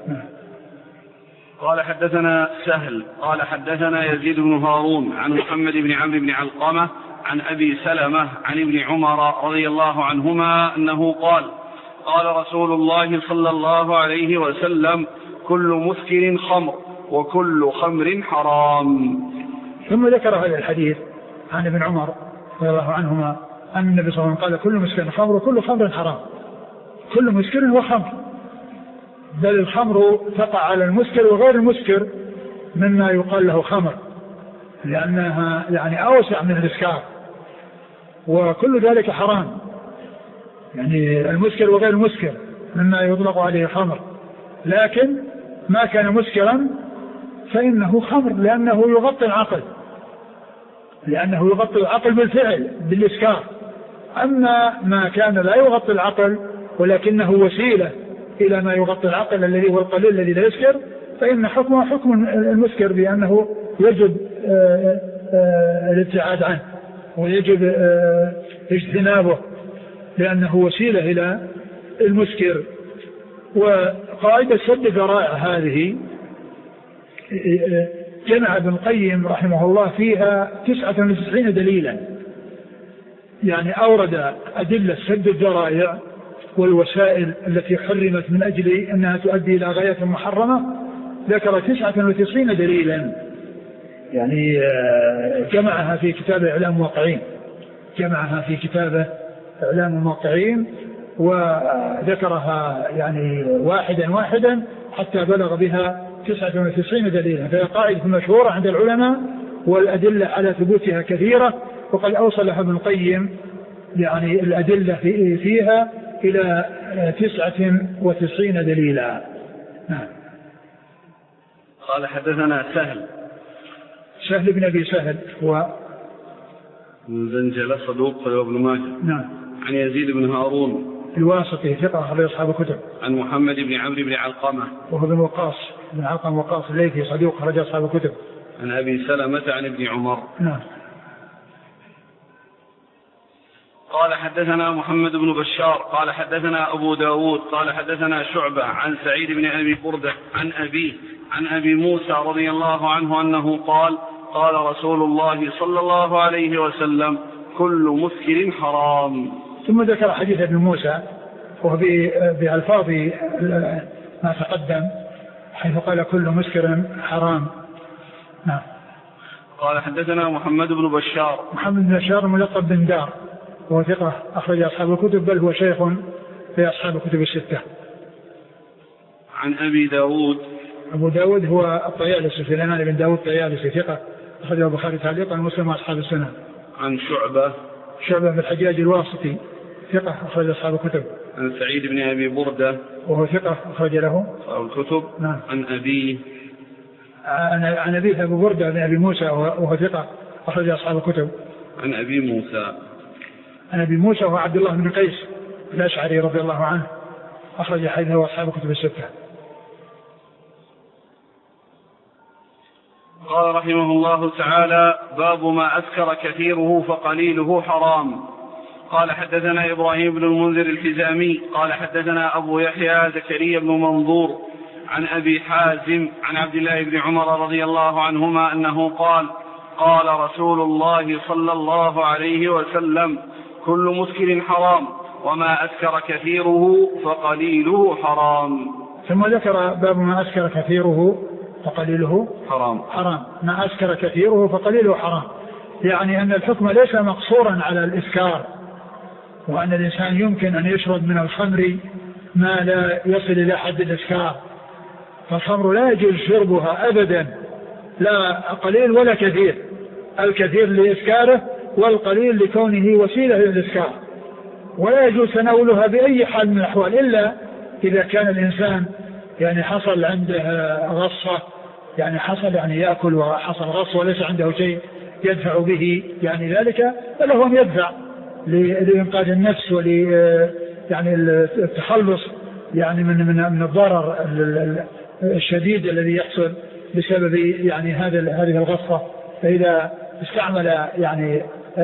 قال حدثنا سهل قال حدثنا يزيد بن هارون عن محمد بن عمرو بن علقمة عن أبي سلمة عن ابن عمر رضي الله عنهما أنه قال قال رسول الله صلى الله عليه وسلم كل مسكر خمر وكل خمر حرام. ثم ذكر هذا الحديث عن ابن عمر رضي الله عنهما أن النبي صلى الله عليه وسلم قال كل مسكر خمر وكل خمر حرام. كل مسكر هو خمر، بل الخمر تقع على المسكر وغير المسكر مما يقال له خمر، لأنها يعني أوسع من الإسكار، وكل ذلك حرام. يعني المسكر وغير المسكر مما يطلق عليه خمر، لكن ما كان مسكرا فإنه خمر لأنه يغطي العقل، لأنه يغطي العقل بالفعل بالإسكار. أما ما كان لا يغطي العقل ولكنه وسيلة إلى ما يغطي العقل الذي هو القليل الذي لا يسكر، فإن حكمه حكم المسكر بأنه يجب الابتعاد عنه ويجب اجتنابه لأنه وسيلة إلى المسكر. وقاعدة سد الذرائع هذه جمع ابن القيم رحمه الله فيها تسعة وتسعين دليلا، يعني أورد أدلة سد الذرائع والوسائل التي حرمت من أجل أنها تؤدي إلى غاية محرمة، ذكر تسعة وتسعين دليلا، يعني جمعها في كتاب إعلام الموقعين جمعها في كتابه إعلام الموقعين وذكرها يعني واحدا واحدا حتى بلغ بها تسعة وتسعين دليلا. فهي قاعدة مشهورة عند العلماء والأدلة على ثبوتها كثيرة، وقد أوصلها ابن القيم يعني الأدلة فيها إلى تسعة وتسعين دليلا. نعم. قال حدثنا سهل سهل بن أبي سهل هو من زنجلة صدوق وابن ماجه. نعم. عن يزيد بن هارون الواسطي ثقة أخرج أصحاب الكتب. عن محمد بن عمرو بن علقمة وهو بن وقاص بن علقمة وقاص الليثي صدوق أخرج أصحاب الكتب. عن أبي سلمة عن ابن عمر. نعم. قال حدثنا محمد بن بشار قال حدثنا أبو داود قال حدثنا شعبة عن سعيد بن أبي بردة عن أبيه عن أبي موسى رضي الله عنه أنه قال قال رسول الله صلى الله عليه وسلم كل مسكر حرام. ثم ذكر حديث ابن موسى وهو بألفاظ ما تقدم حيث قال كل مسكر حرام. نعم. قال حدثنا محمد بن بشار محمد بن بشار ملقب بن دار وهو ثقة أخرج أصحاب الكتب بل هو شيخ في أصحاب الكتب الستة. عن أبي داود أبو داود هو الطيالسي سليمان بن داود الطيالسي ثقة أخرجه البخاري تعليقا ومسلم وأصحاب السنة. عن شعبة شعبة بن الحجاج الواسطي ثقة أخرج أصحاب الكتب. عن سعيد بن أبي بردة وهو ثقة أخرج له أصحاب الكتب. نعم. عن أبيه عن أبيه أبو بردة بن أبي موسى وهو ثقة أخرج أصحاب الكتب. عن أبي موسى عن أبي موسى وهو عبد الله بن قيس الأشعري رضي الله عنه أخرج حديثه أصحاب الكتب الستة. قال رحمه الله تعالى باب ما أسكر كثيره فقليله حرام. قال حدثنا إبراهيم بن المنذر الحزامي قال حدثنا أبو يحيى زكريا بن منظور عن أبي حازم عن عبد الله بن عمر رضي الله عنهما أنه قال قال رسول الله صلى الله عليه وسلم كل مسكر حرام وما أسكر كثيره فقليله حرام. ثم ذكر باب ما أسكر كثيره فقليله حرام. حرام ما أسكر كثيره فقليله حرام، يعني أن الحكم ليس مقصورا على الإسكار، وأن الإنسان يمكن أن يشرب من الخمر ما لا يصل إلى حد الإسكار، فالخمر لا يجوز شربها أبدا، لا قليل ولا كثير، الكثير لإسكاره والقليل لكونه وسيلة للإسكار. ولا يجوز تناولها بأي حال من الأحوال إلا إذا كان الإنسان يعني حصل عنده غصة، يعني حصل يعني يأكل وحصل غصة وليس عنده شيء يدفع به يعني ذلك، فله أن يدفع لإنقاذ النفس ول يعني التخلص يعني من من من الضرر الشديد الذي يحصل بسبب يعني هذا هذه الغصة. فإذا استعمل يعني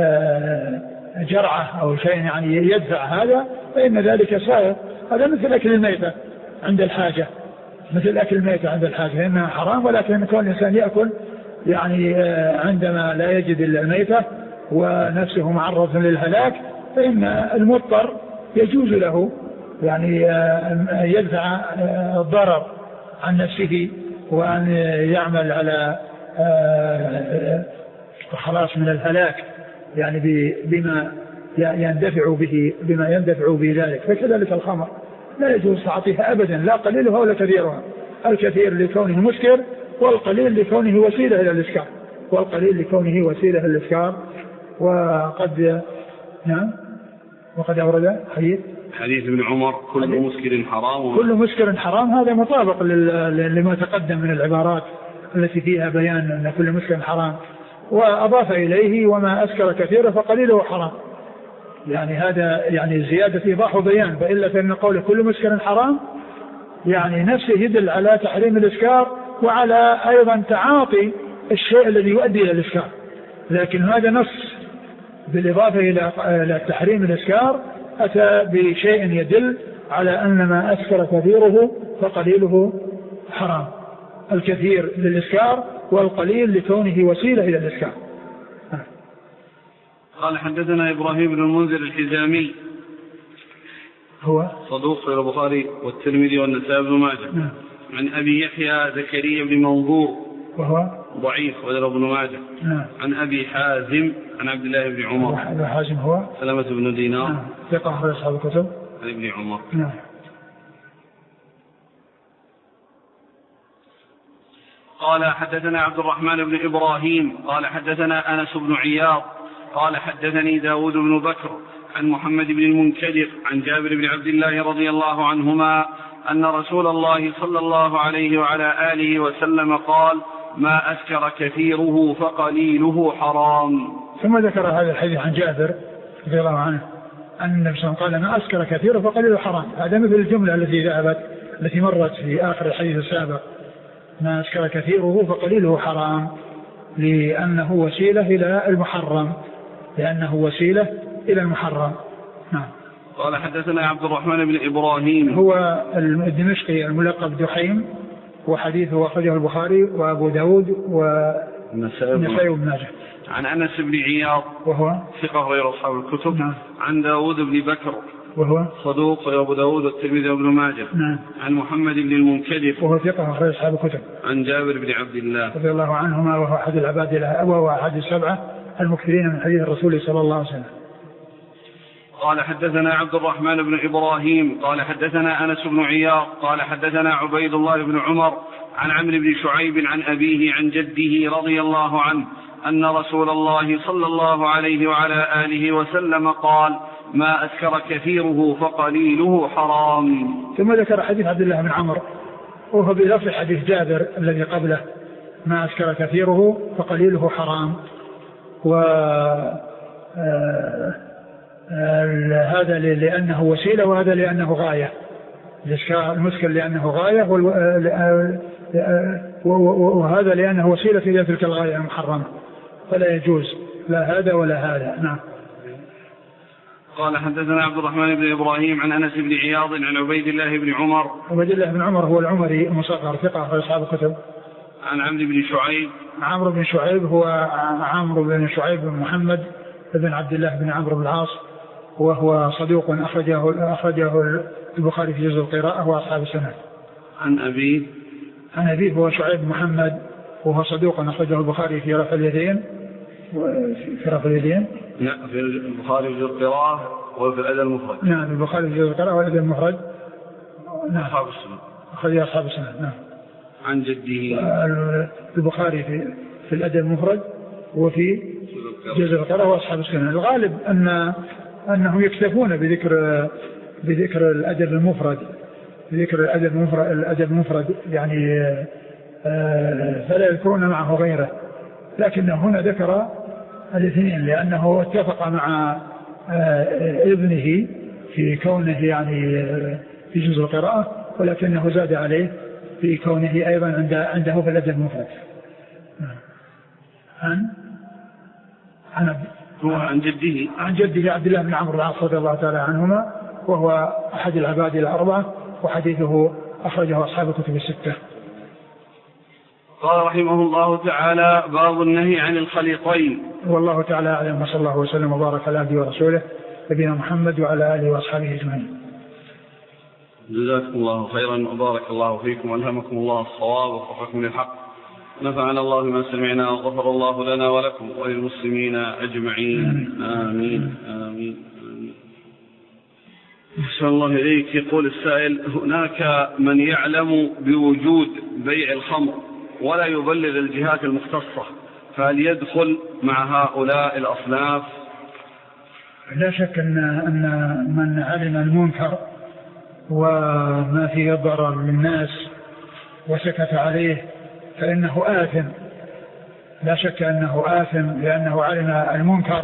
جرعة أو شيء يعني يدفع هذا فإن ذلك صائر. هذا مثل أكل الميتة عند الحاجة، مثل أكل الميتة عند الحاجة فإنها حرام، ولكن كون الإنسان يأكل يعني عندما لا يجد الميتة ونفسه معرض للهلاك فإن المضطر يجوز له يعني يدفع الضرر عن نفسه وأن يعمل على الخلاص من الهلاك يعني بما يندفع به بما يندفع به ذلك. فكذلك الخمر لا يجوز تعطيها أبدا، لا قليلها ولا كثيرها، الكثير لكونه مسكر والقليل لكونه وسيلة إلى الإسكار، والقليل لكونه وسيلة إلى الإسكار. وقد نعم وقد أورد حديث حديث ابن عمر كل مسكر حرام، كل مسكر حرام، هذا مطابق لما تقدم من العبارات التي فيها بيان أن كل مسكر حرام، وأضاف إليه وما أسكر كثيرا فقليله حرام، يعني هذا يعني زيادة إيضاح وبيان. فإلا فإن قوله كل مسكر حرام يعني نفسه يدل على تحريم الإسكار وعلى أيضا تعاطي الشيء الذي يؤدي إلى الإسكار، لكن هذا نص بالإضافة إلى تحريم الإسكار أتى بشيء يدل على أن ما أسكر كثيره فقليله حرام، الكثير للإسكار والقليل لكونه وسيلة إلى الإسكار. قال حدثنا إبراهيم بن المنذر الحزامي هو صدوق في البخاري والترمذي والنسائي بن ماجه. نعم. عن أبي يحيى زكريا بن منظور وهو ضعيف وذر ابن ماجه. نعم. عن أبي حازم عن عبد الله بن عمر. أبي حازم هو سلمة بن دينار. نعم. ثقة أخرج أصحاب الكتب. عن ابن عمر. نعم. قال حدثنا عبد الرحمن بن إبراهيم قال حدثنا أنس بن عياض قال حدثني داود بن بكر عن محمد بن المنكدر عن جابر بن عبد الله رضي الله عنهما أن رسول الله صلى الله عليه وعلى آله وسلم قال ما أسكر كثيره فقليله حرام. ثم ذكر هذا الحديث عن جابر رضي الله عنه أن النبي صلى الله عليه وسلم قال ما أسكر كثيره فقليله حرام. هذا مثل الجملة التي ذهبت التي مرت في آخر الحديث السابق، ما أسكر كثيره فقليله حرام، لأنه وسيلة إلى المحرم، لأنه وسيلة إلى المحرم. نعم. قال حدثنا عبد الرحمن بن إبراهيم هو الدمشقي الملقب دحيم، وحديثه أخرجه البخاري وأبو داود والنسائي وابن ماجه. عن أنس بن عياض وهو ثقة غير أصحاب الكتب. نعم. عن داود بن بكر وهو صدوق وأبو داود والترمذي وابن ماجه. نعم. عن محمد بن المنكدر وهو ثقة غير أصحاب الكتب. عن جابر بن عبد الله رضي الله عنهما وهو أحد العباد وهو أحد السبعة المكثرين من حديث الرسول صلى الله عليه وسلم. قال حدثنا عبد الرحمن بن إبراهيم قال حدثنا أنس بن عياض قال حدثنا عبيد الله بن عمر عن عمرو بن شعيب عن أبيه عن جده رضي الله عنه أن رسول الله صلى الله عليه وعلى آله وسلم قال ما أسكر كثيره فقليله حرام. ثم ذكر حديث عبد الله بن عمر وهو بلفظ حديث جابر الذي قبله ما أسكر كثيره فقليله حرام. و هذا لأنه وسيلة وهذا لأنه غاية، المسكر لأنه غاية وهذا لأنه وسيلة إلى تلك الغاية المحرمة، فلا يجوز لا هذا ولا هذا. نعم. قال حدثنا عبد الرحمن بن إبراهيم عن أنس بن عياض عن عبيد الله بن عمر. عبيد الله بن عمر هو العمري المصغر ثقة في أصحاب الكتب. عن عمرو بن شعيب. عمرو بن شعيب هو عمرو بن شعيب بن محمد بن عبد الله بن عمرو بن العاص، وهو صدوق أخرجه أخرجه البخاري في جزء القراءة وأصحاب السنة. عن أبيه. عن أبيه هو شعيب محمد وهو صدوق أخرجه البخاري في رفع اليدين في رفع اليدين. نعم في البخاري في جزء القراءة وفي الأدب المفرد. نعم البخاري في جزء القراءة والأدب المفرد. نعم. أصحاب السنة. أخرج أصحاب السنة. نعم. عن جده. البخاري في في الأدب المفرد وفي جزء القراءة وأصحاب السنن. الغالب أن أنهم يكتفون بذكر بذكر الأدب المفرد بذكر الأدب المفرد الأدب المفرد يعني فلا يذكرون معه غيره، لكن هنا ذكر الاثنين لأنه اتفق مع ابنه في كونه يعني في جزء القراءة، ولكنه زاد عليه في كونه أيضا عنده في الأدب المفرد. عن عن هو عن جده عن جده عبد الله بن عمرو بن العاص رضي الله تعالى عنهما، وهو أحد العباد الأربعة، وحديثه أخرجه أصحاب الكتب الستة. قال رحمه الله تعالى: باب النهي عن الخليطين. والله تعالى أعلم، وصلى الله وسلم وبارك على عبده ورسوله نبينا محمد وعلى آله وأصحابه أجمعين. جزاكم الله خيرا وبارك الله فيكم وألهمكم الله الصواب ووفقكم للحق، نفعنا الله بما سمعنا وغفر الله لنا ولكم وللمسلمين أجمعين. آمين آمين آمين. أحسن الله إليك. يقول السائل: هناك من يعلم بوجود بيع الخمر ولا يبلغ الجهات المختصة، فهل يدخل مع هؤلاء الأصناف؟ لا شك أن أن من علم المنكر وما فيه ضرر للناس وسكت عليه فإنه آثم، لا شك أنه آثم لأنه علم المنكر،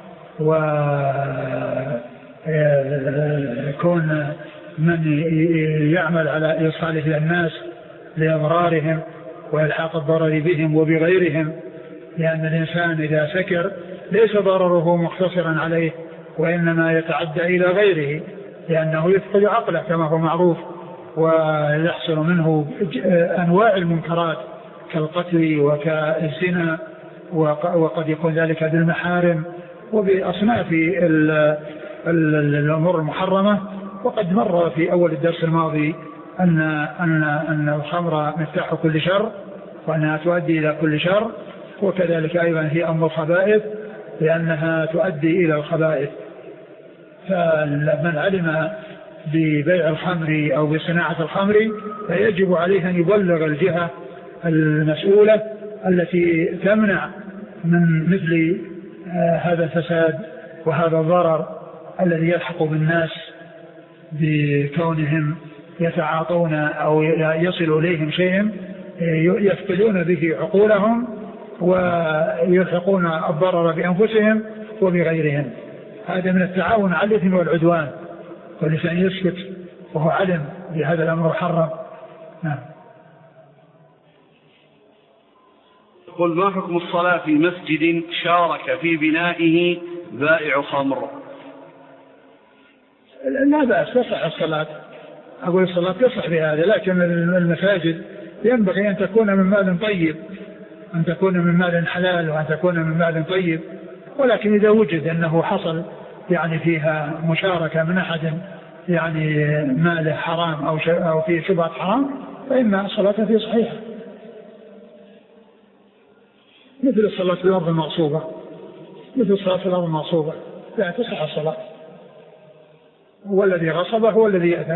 ويكون من يعمل على إيصاله إلى الناس لإضرارهم وإلحاق الضرر بهم وبغيرهم، لأن الإنسان إذا سكر ليس ضرره مقتصرا عليه وإنما يتعدى إلى غيره، لأنه يفقد عقله كما هو معروف، ويحصل منه أنواع المنكرات كالقتل وكالزنا، وقد يكون ذلك بالمحارم وبأصناف الأمور المحرمة. وقد مر في أول الدرس الماضي أن أن أن الخمر مفتاح كل شر وأنها تؤدي إلى كل شر، وكذلك أيضا هي أم الخبائث لأنها تؤدي إلى الخبائث. فمن علم ببيع الخمر أو بصناعة الخمر فيجب عليه أن يبلغ الجهة المسؤولة التي تمنع من مثل هذا الفساد وهذا الضرر الذي يلحق بالناس بكونهم يتعاطون أو يصل إليهم شيء يفقدون به عقولهم ويلحقون الضرر بأنفسهم وبغيرهم. هذا من التعاون على الإثم والعدوان، والإنسان يسكت وهو علم بهذا الأمر محرم. نعم. قل: ما حكم الصلاة في مسجد شارك في بنائه بائع خمر؟ لا بأس، تصح الصلاة، أقول الصلاة تصح بهذا، لكن المساجد ينبغي أن تكون من مال طيب، أن تكون من مال حلال وأن تكون من مال طيب. ولكن إذا وجد أنه حصل يعني فيها مشاركة من أحد يعني ماله حرام أو أو فيه شبهة حرام فإن الصلاة فيه صحيحة، مثل الصلاة في الأرض المغصوبة، مثل الصلاة في الأرض المغصوبة لا تصح الصلاة، هو الذي غصبه هو الذي يأثم.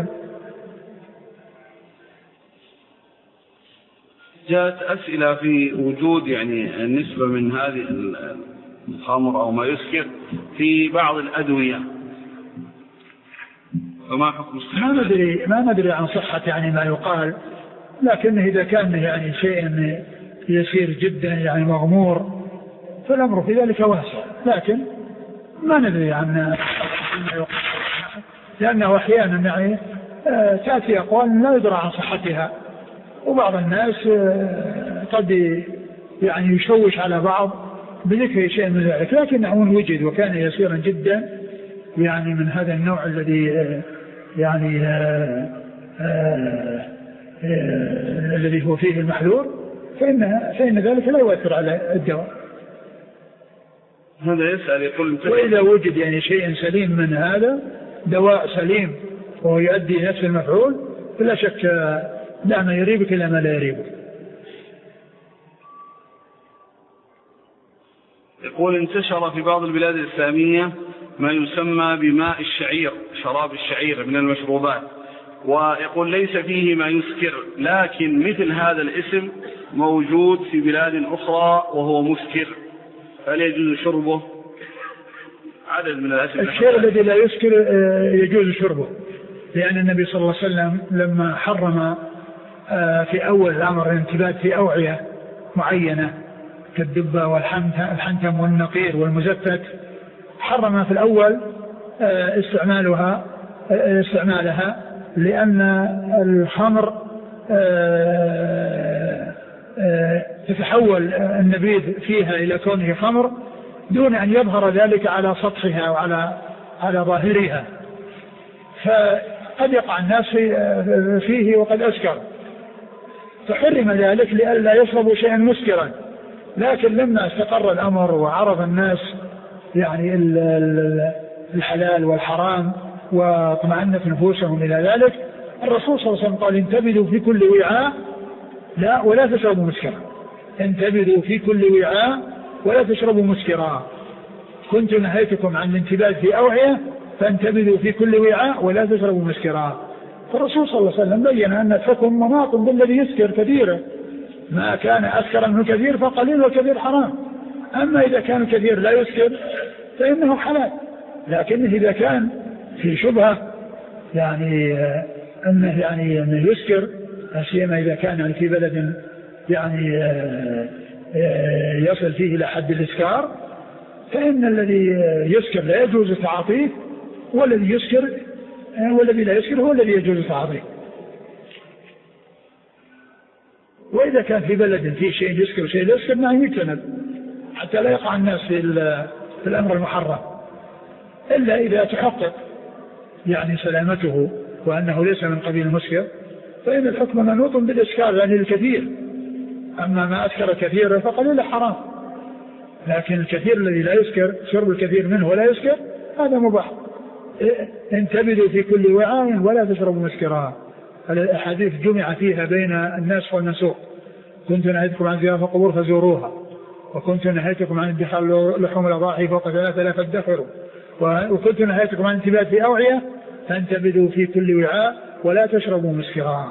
جاءت أسئلة في وجود يعني النسبة من هذه الخمر أو ما يسكر في بعض الأدوية، فما حكم الصحة؟ ما ندري ما ندري عن صحة يعني ما يقال، لكن إذا كان يعني شيء يسير جدا يعني مغمور فالأمر في ذلك واسع، لكن ما ندري عن ما يقال، لأنه أحيانا يعني تأتي أقوال لا يدرى عن صحتها، وبعض الناس قد يعني يشوش على بعض بذكر شيء من ذلك، لكنه وجد وكان يسيرا جدا يعني من هذا النوع الذي يعني الذي هو فيه المحذور، فإن فإن ذلك لا يؤثر على الدواء. هذا يسأل يقول: وإذا وجد يعني شيء سليم من هذا، دواء سليم وهو يؤدي نفس المفعول، فلا شك لا ما يريبك إلا ما لا يريبك. يقول: انتشر في بعض البلاد الإسلامية ما يسمى بماء الشعير، شراب الشعير من المشروبات، ويقول ليس فيه ما يسكر، لكن مثل هذا الاسم موجود في بلاد أخرى وهو مسكر، هل يجوز شربه؟ عدد من الأسئلة. الشيء الذي لا يسكر يجوز شربه، لأن النبي صلى الله عليه وسلم لما حرم في أول الأمر الانتباه في أوعية معينة كالدبة والحنتم والنقير والمزفت، حرم في الأول استعمالها استعمالها لأن الخمر تتحول النبيذ فيها إلى كونه خمر دون أن يظهر ذلك على سطحها وعلى على ظاهرها، فقد يقع الناس فيه وقد أسكر، فحرم ذلك لئلا يشربوا شيئا مسكرا. لكن لما استقر الأمر وعرف الناس يعني الحلال والحرام واطمأنت نفوسهم إلى ذلك، الرسول صلى الله عليه وسلم قال انتبذوا في كل وعاء لا ولا تشربوا مسكرا، انتبذوا في كل وعاء ولا تشربوا مسكرا، كنت نهيتكم عن الانتباذ في أوعية فانتبذوا في كل وعاء ولا تشربوا مسكرا. فالرسول صلى الله عليه وسلم بين أن الحكم مناط بالذي يسكر كثيرا، ما كان أسكر منه كثير فقليل والكثير حرام، أما إذا كان كثير لا يسكر فإنه حلال. لكنه إذا كان في شبهة يعني أنه يعني أنه يسكر، سيما إذا كان يعني في بلد يعني يصل فيه إلى حد الإسكار، فإن الذي يسكر لا يجوز تعاطيه، والذي يسكر والذي لا يسكر هو الذي يجوز تعاطيه. وإذا كان في بلد فيه شيء يسكر وشيء لا يسكر ما يجتنب حتى لا يقع الناس في, في الأمر المحرم، إلا إذا تحقق يعني سلامته وأنه ليس من قبيل المسكر، فإن الحكم منوط بالإسكار يعني الكثير. أما ما أسكر كثير فقليل حرام، لكن الكثير الذي لا يسكر شرب الكثير منه ولا يسكر هذا مباح. انتبذوا في كل وعاء ولا تشربوا مسكرا. الأحاديث جمع فيها بين الناس والمنسوخ، كنت نهيتكم عن زيارة القبور فزوروها، وكنت نهيتكم عن ادخار لحوم الأضاحي فوق ثلاثة لا فادخروا، وكنت نهيتكم عن انتباه في أوعية فانتبذوا في كل وعاء ولا تشربوا مسكرا.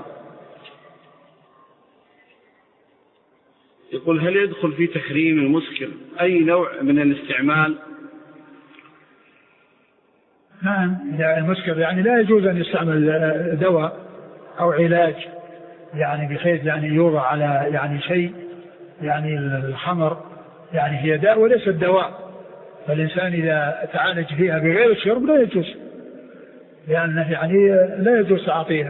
يقول هل يدخل في تحريم المسكر أي نوع من الاستعمال؟ نعم، المسكر يعني لا يجوز أن يستعمل دواء أو علاج يعني بحيث يعني يوضع على يعني شيء، يعني الخمر يعني هي داء وليس الدواء، فالإنسان إذا تعالج فيها بغير الشرب لا يجوز، لأنه يعني لا يجوز تعاطيها.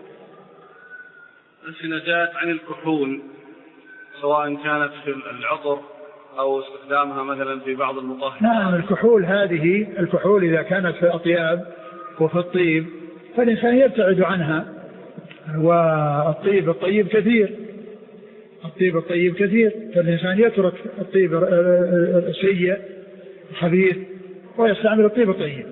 السنجات عن الكحول سواء كانت في العطر أو استخدامها مثلا في بعض المطهرات. نعم، الكحول هذه الكحول إذا كانت في الأطياب وفي الطيب فالإنسان يبتعد عنها، والطيب الطيب كثير الطيب الطيب كثير فالإنسان يترك الطيب السيء الخبيث ويستعمل الطيب الطيب.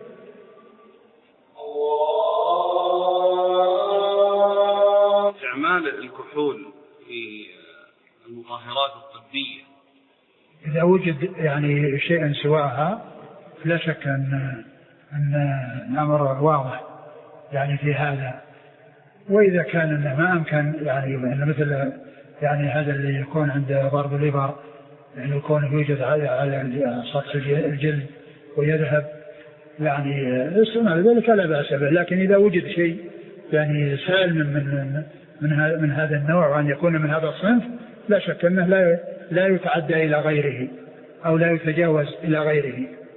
استعمال الكحول في المطهرات الطبية إذا وجد يعني شيئا سواها لا شك أن أن الأمر واضح يعني في هذا. وإذا كان أنه ما أمكن يعني مثل يعني هذا اللي يكون عند ضرب الإبر يعني يكون يوجد على سطح الجلد ويذهب يعني استعمال ذلك لا بأس به. لكن إذا وجد شيء يعني سالم من من من هذا النوع وأن يكون من هذا الصنف لا شك أنه لا لا يتعدى إلى غيره أو لا يتجاوز إلى غيره.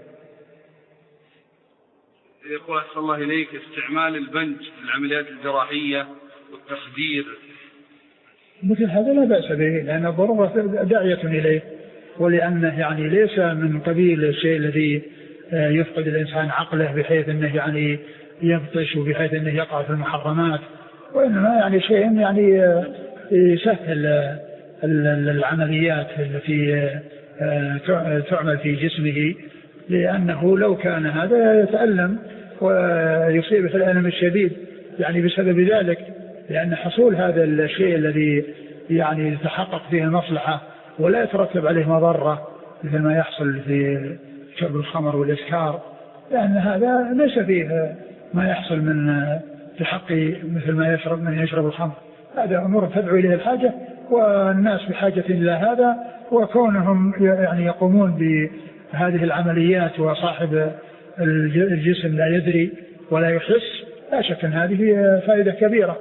يقول أحسن الله إليك استعمال البنج في العمليات الجراحية والتخدير مثل هذا لا بأس به، لأن الضرورة داعية إليه، ولأنه يعني ليس من قبيل الشيء الذي يفقد الإنسان عقله بحيث أنه يعني يبطش وبحيث أنه يقع في المحرمات، وإنما يعني شيء يعني يسهل العمليات التي تعمل في جسمه، لأنه لو كان هذا يتألم ويصيب في الألم الشديد يعني بسبب ذلك، لأن حصول هذا الشيء الذي يعني يتحقق فيه المصلحة ولا يترتب عليه مضرة مثل ما يحصل في شرب الخمر والإسكار، لأن هذا ليس فيه ما يحصل من في حق مثل ما يشرب من يشرب الخمر. هذا أمور تدعو إليه الحاجة، والناس بحاجة إلى هذا، وكونهم يعني يقومون بهذه العمليات وصاحب الجسم لا يدري ولا يحس، لا شك أن هذه فائدة كبيرة.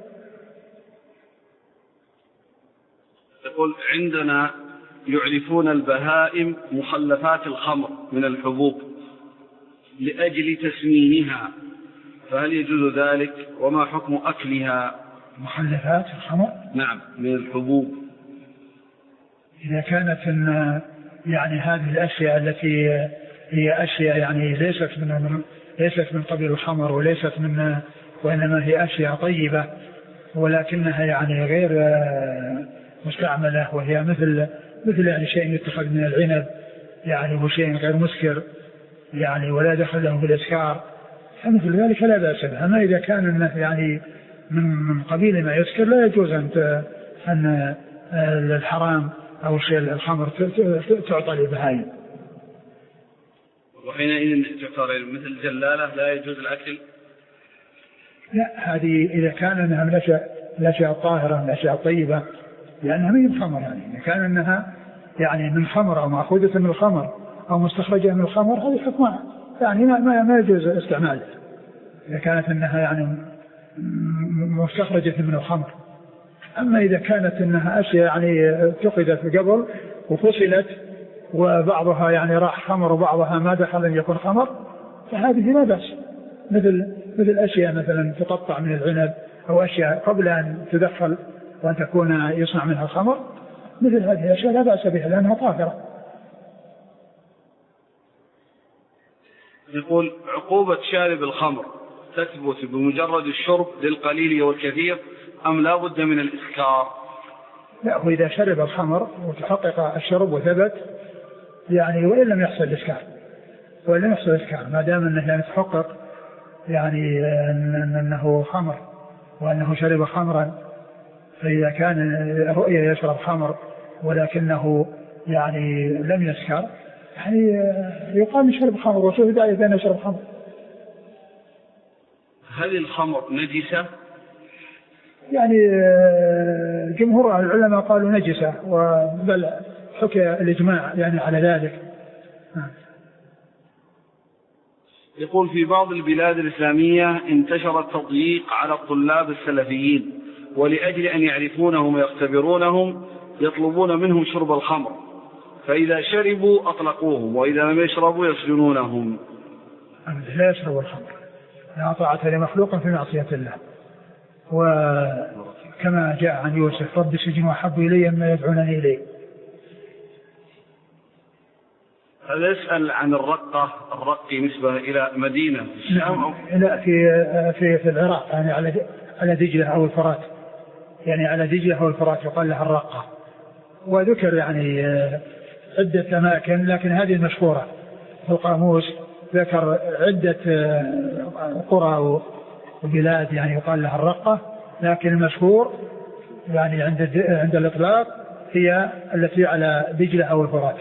يقول عندنا يعرفون البهائم مخلفات الخمر من الحبوب لأجل تسمينها، فهل يجوز ذلك؟ وما حكم أكلها؟ مخلفات الخمر؟ نعم، من الحبوب. إذا كانت إن يعني هذه الأشياء التي هي أشياء يعني ليست من ليست من قبيل الخمر وليست من، وإنما هي أشياء طيبة ولكنها يعني غير مستعملة، وهي مثل مثل يعني شيء يتخذ من العنب يعني، هو شيء غير مسكر يعني ولا دخل له في الإسكار، فمثل ذلك لا بأس به. أما إذا كان الناس يعني من من قبيل ما يسكر لا يجوز أن أن الحرام أو شيء الخمر تعطى للبهائم. وحينئذ تعتبر مثل جلالة لا يجوز الأكل؟ لا، هذه إذا كان أنها من الأشياء الطاهرة من الأشياء الطيبة، لأنها من الخمر، يعني إذا كان أنها يعني من خمر أو مأخوذة من الخمر أو مستخرجة من الخمر، هذه حكمها يعني ما ما يجوز استعمالها إذا كانت أنها يعني مستخرجة من الخمر. أما إذا كانت أنها أشياء يعني اتخذت قبل وفصلت وبعضها يعني راح خمر وبعضها ما دخل أن يكون خمر، فهذه لا بأس. مثل مثل أشياء مثلا تقطع من العنب أو أشياء قبل أن تدخل وأن تكون يصنع منها الخمر، مثل هذه الأشياء لا بأس بها لأنها طاهرة. يقول عقوبة شارب الخمر تثبت بمجرد الشرب للقليل والكثير أم لا بد من الإسكار؟ لا، هو إذا شرب الخمر وتحقق الشرب وثبت يعني وإن لم يحصل الإسكار وإن لم يحصل الإسكار ما دام أنه يعني تحقق يعني أنه خمر وأنه شرب خمرا، فإذا كان رؤية يشرب خمر ولكنه يعني لم يسكر يعني يقال شرب خمر وشهد عليه بأنه يشرب خمر. هل الخمر نجسة؟ يعني جمهور العلماء قالوا نجسة، وبل حكى الإجماع يعني على ذلك. يقول في بعض البلاد الإسلامية انتشر التضييق على الطلاب السلفيين، ولأجل أن يعرفونهم ويختبرونهم يطلبون منهم شرب الخمر، فإذا شربوا أطلقوهم وإذا لم يشربوا يسجنونهم. لا يشرب الخمر، لا طاعة لمخلوق في معصية الله، وكما جاء عن يوسف رب السجن أحب إلي مما يدعونني إليه. هذا يسأل عن الرقة، الرقي نسبة إلى مدينة نعم. لا، في في في العراق يعني على على دجلة أو الفرات، يعني على دجلة أو الفرات يقال لها الرقة، وذكر يعني عدة أماكن لكن هذه المشهورة في القاموس، ذكر عدة قرى وبلاد يعني يقال لها الرقة، لكن المشهور يعني عند عند الإطلاق هي التي على دجلة أو الفرات.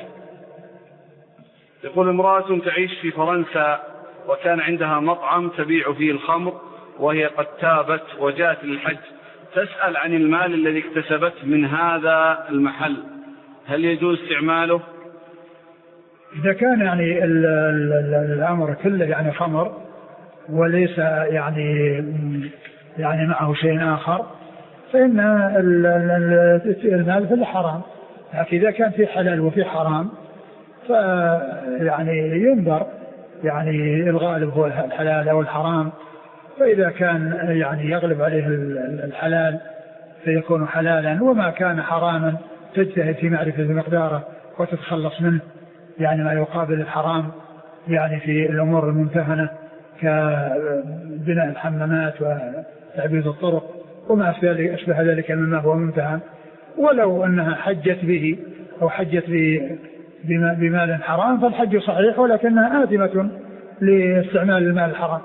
يقول امرأة تعيش في فرنسا وكان عندها مطعم تبيع فيه الخمر وهي قد تابت وجاءت للحج، تسأل عن المال الذي اكتسبت من هذا المحل، هل يجوز استعماله؟ إذا كان يعني ال ال الأمر كله يعني خمر وليس يعني يعني معه شيء آخر فإن المال في الحرام، لكن إذا كان في حلال وفي حرام فيعني ينظر يعني الغالب هو الحلال أو الحرام، فإذا كان يعني يغلب عليه الحلال فيكون حلالا، وما كان حراما تجتهد في معرفة مقداره وتتخلص منه يعني ما يقابل الحرام يعني في الأمور الممتهنة كبناء الحمامات وتعبيد الطرق وما أشبه ذلك مما هو ممتهن، ولو أنها حجت به أو حجت بمال حرام فالحج صحيح ولكنها آثمة لاستعمال المال الحرام.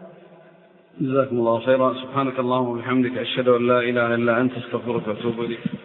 جزاكم الله خيرا. سبحانك اللهم وبحمدك أشهد أن لا إله إلا أنت استغفرك وأتوب إليك.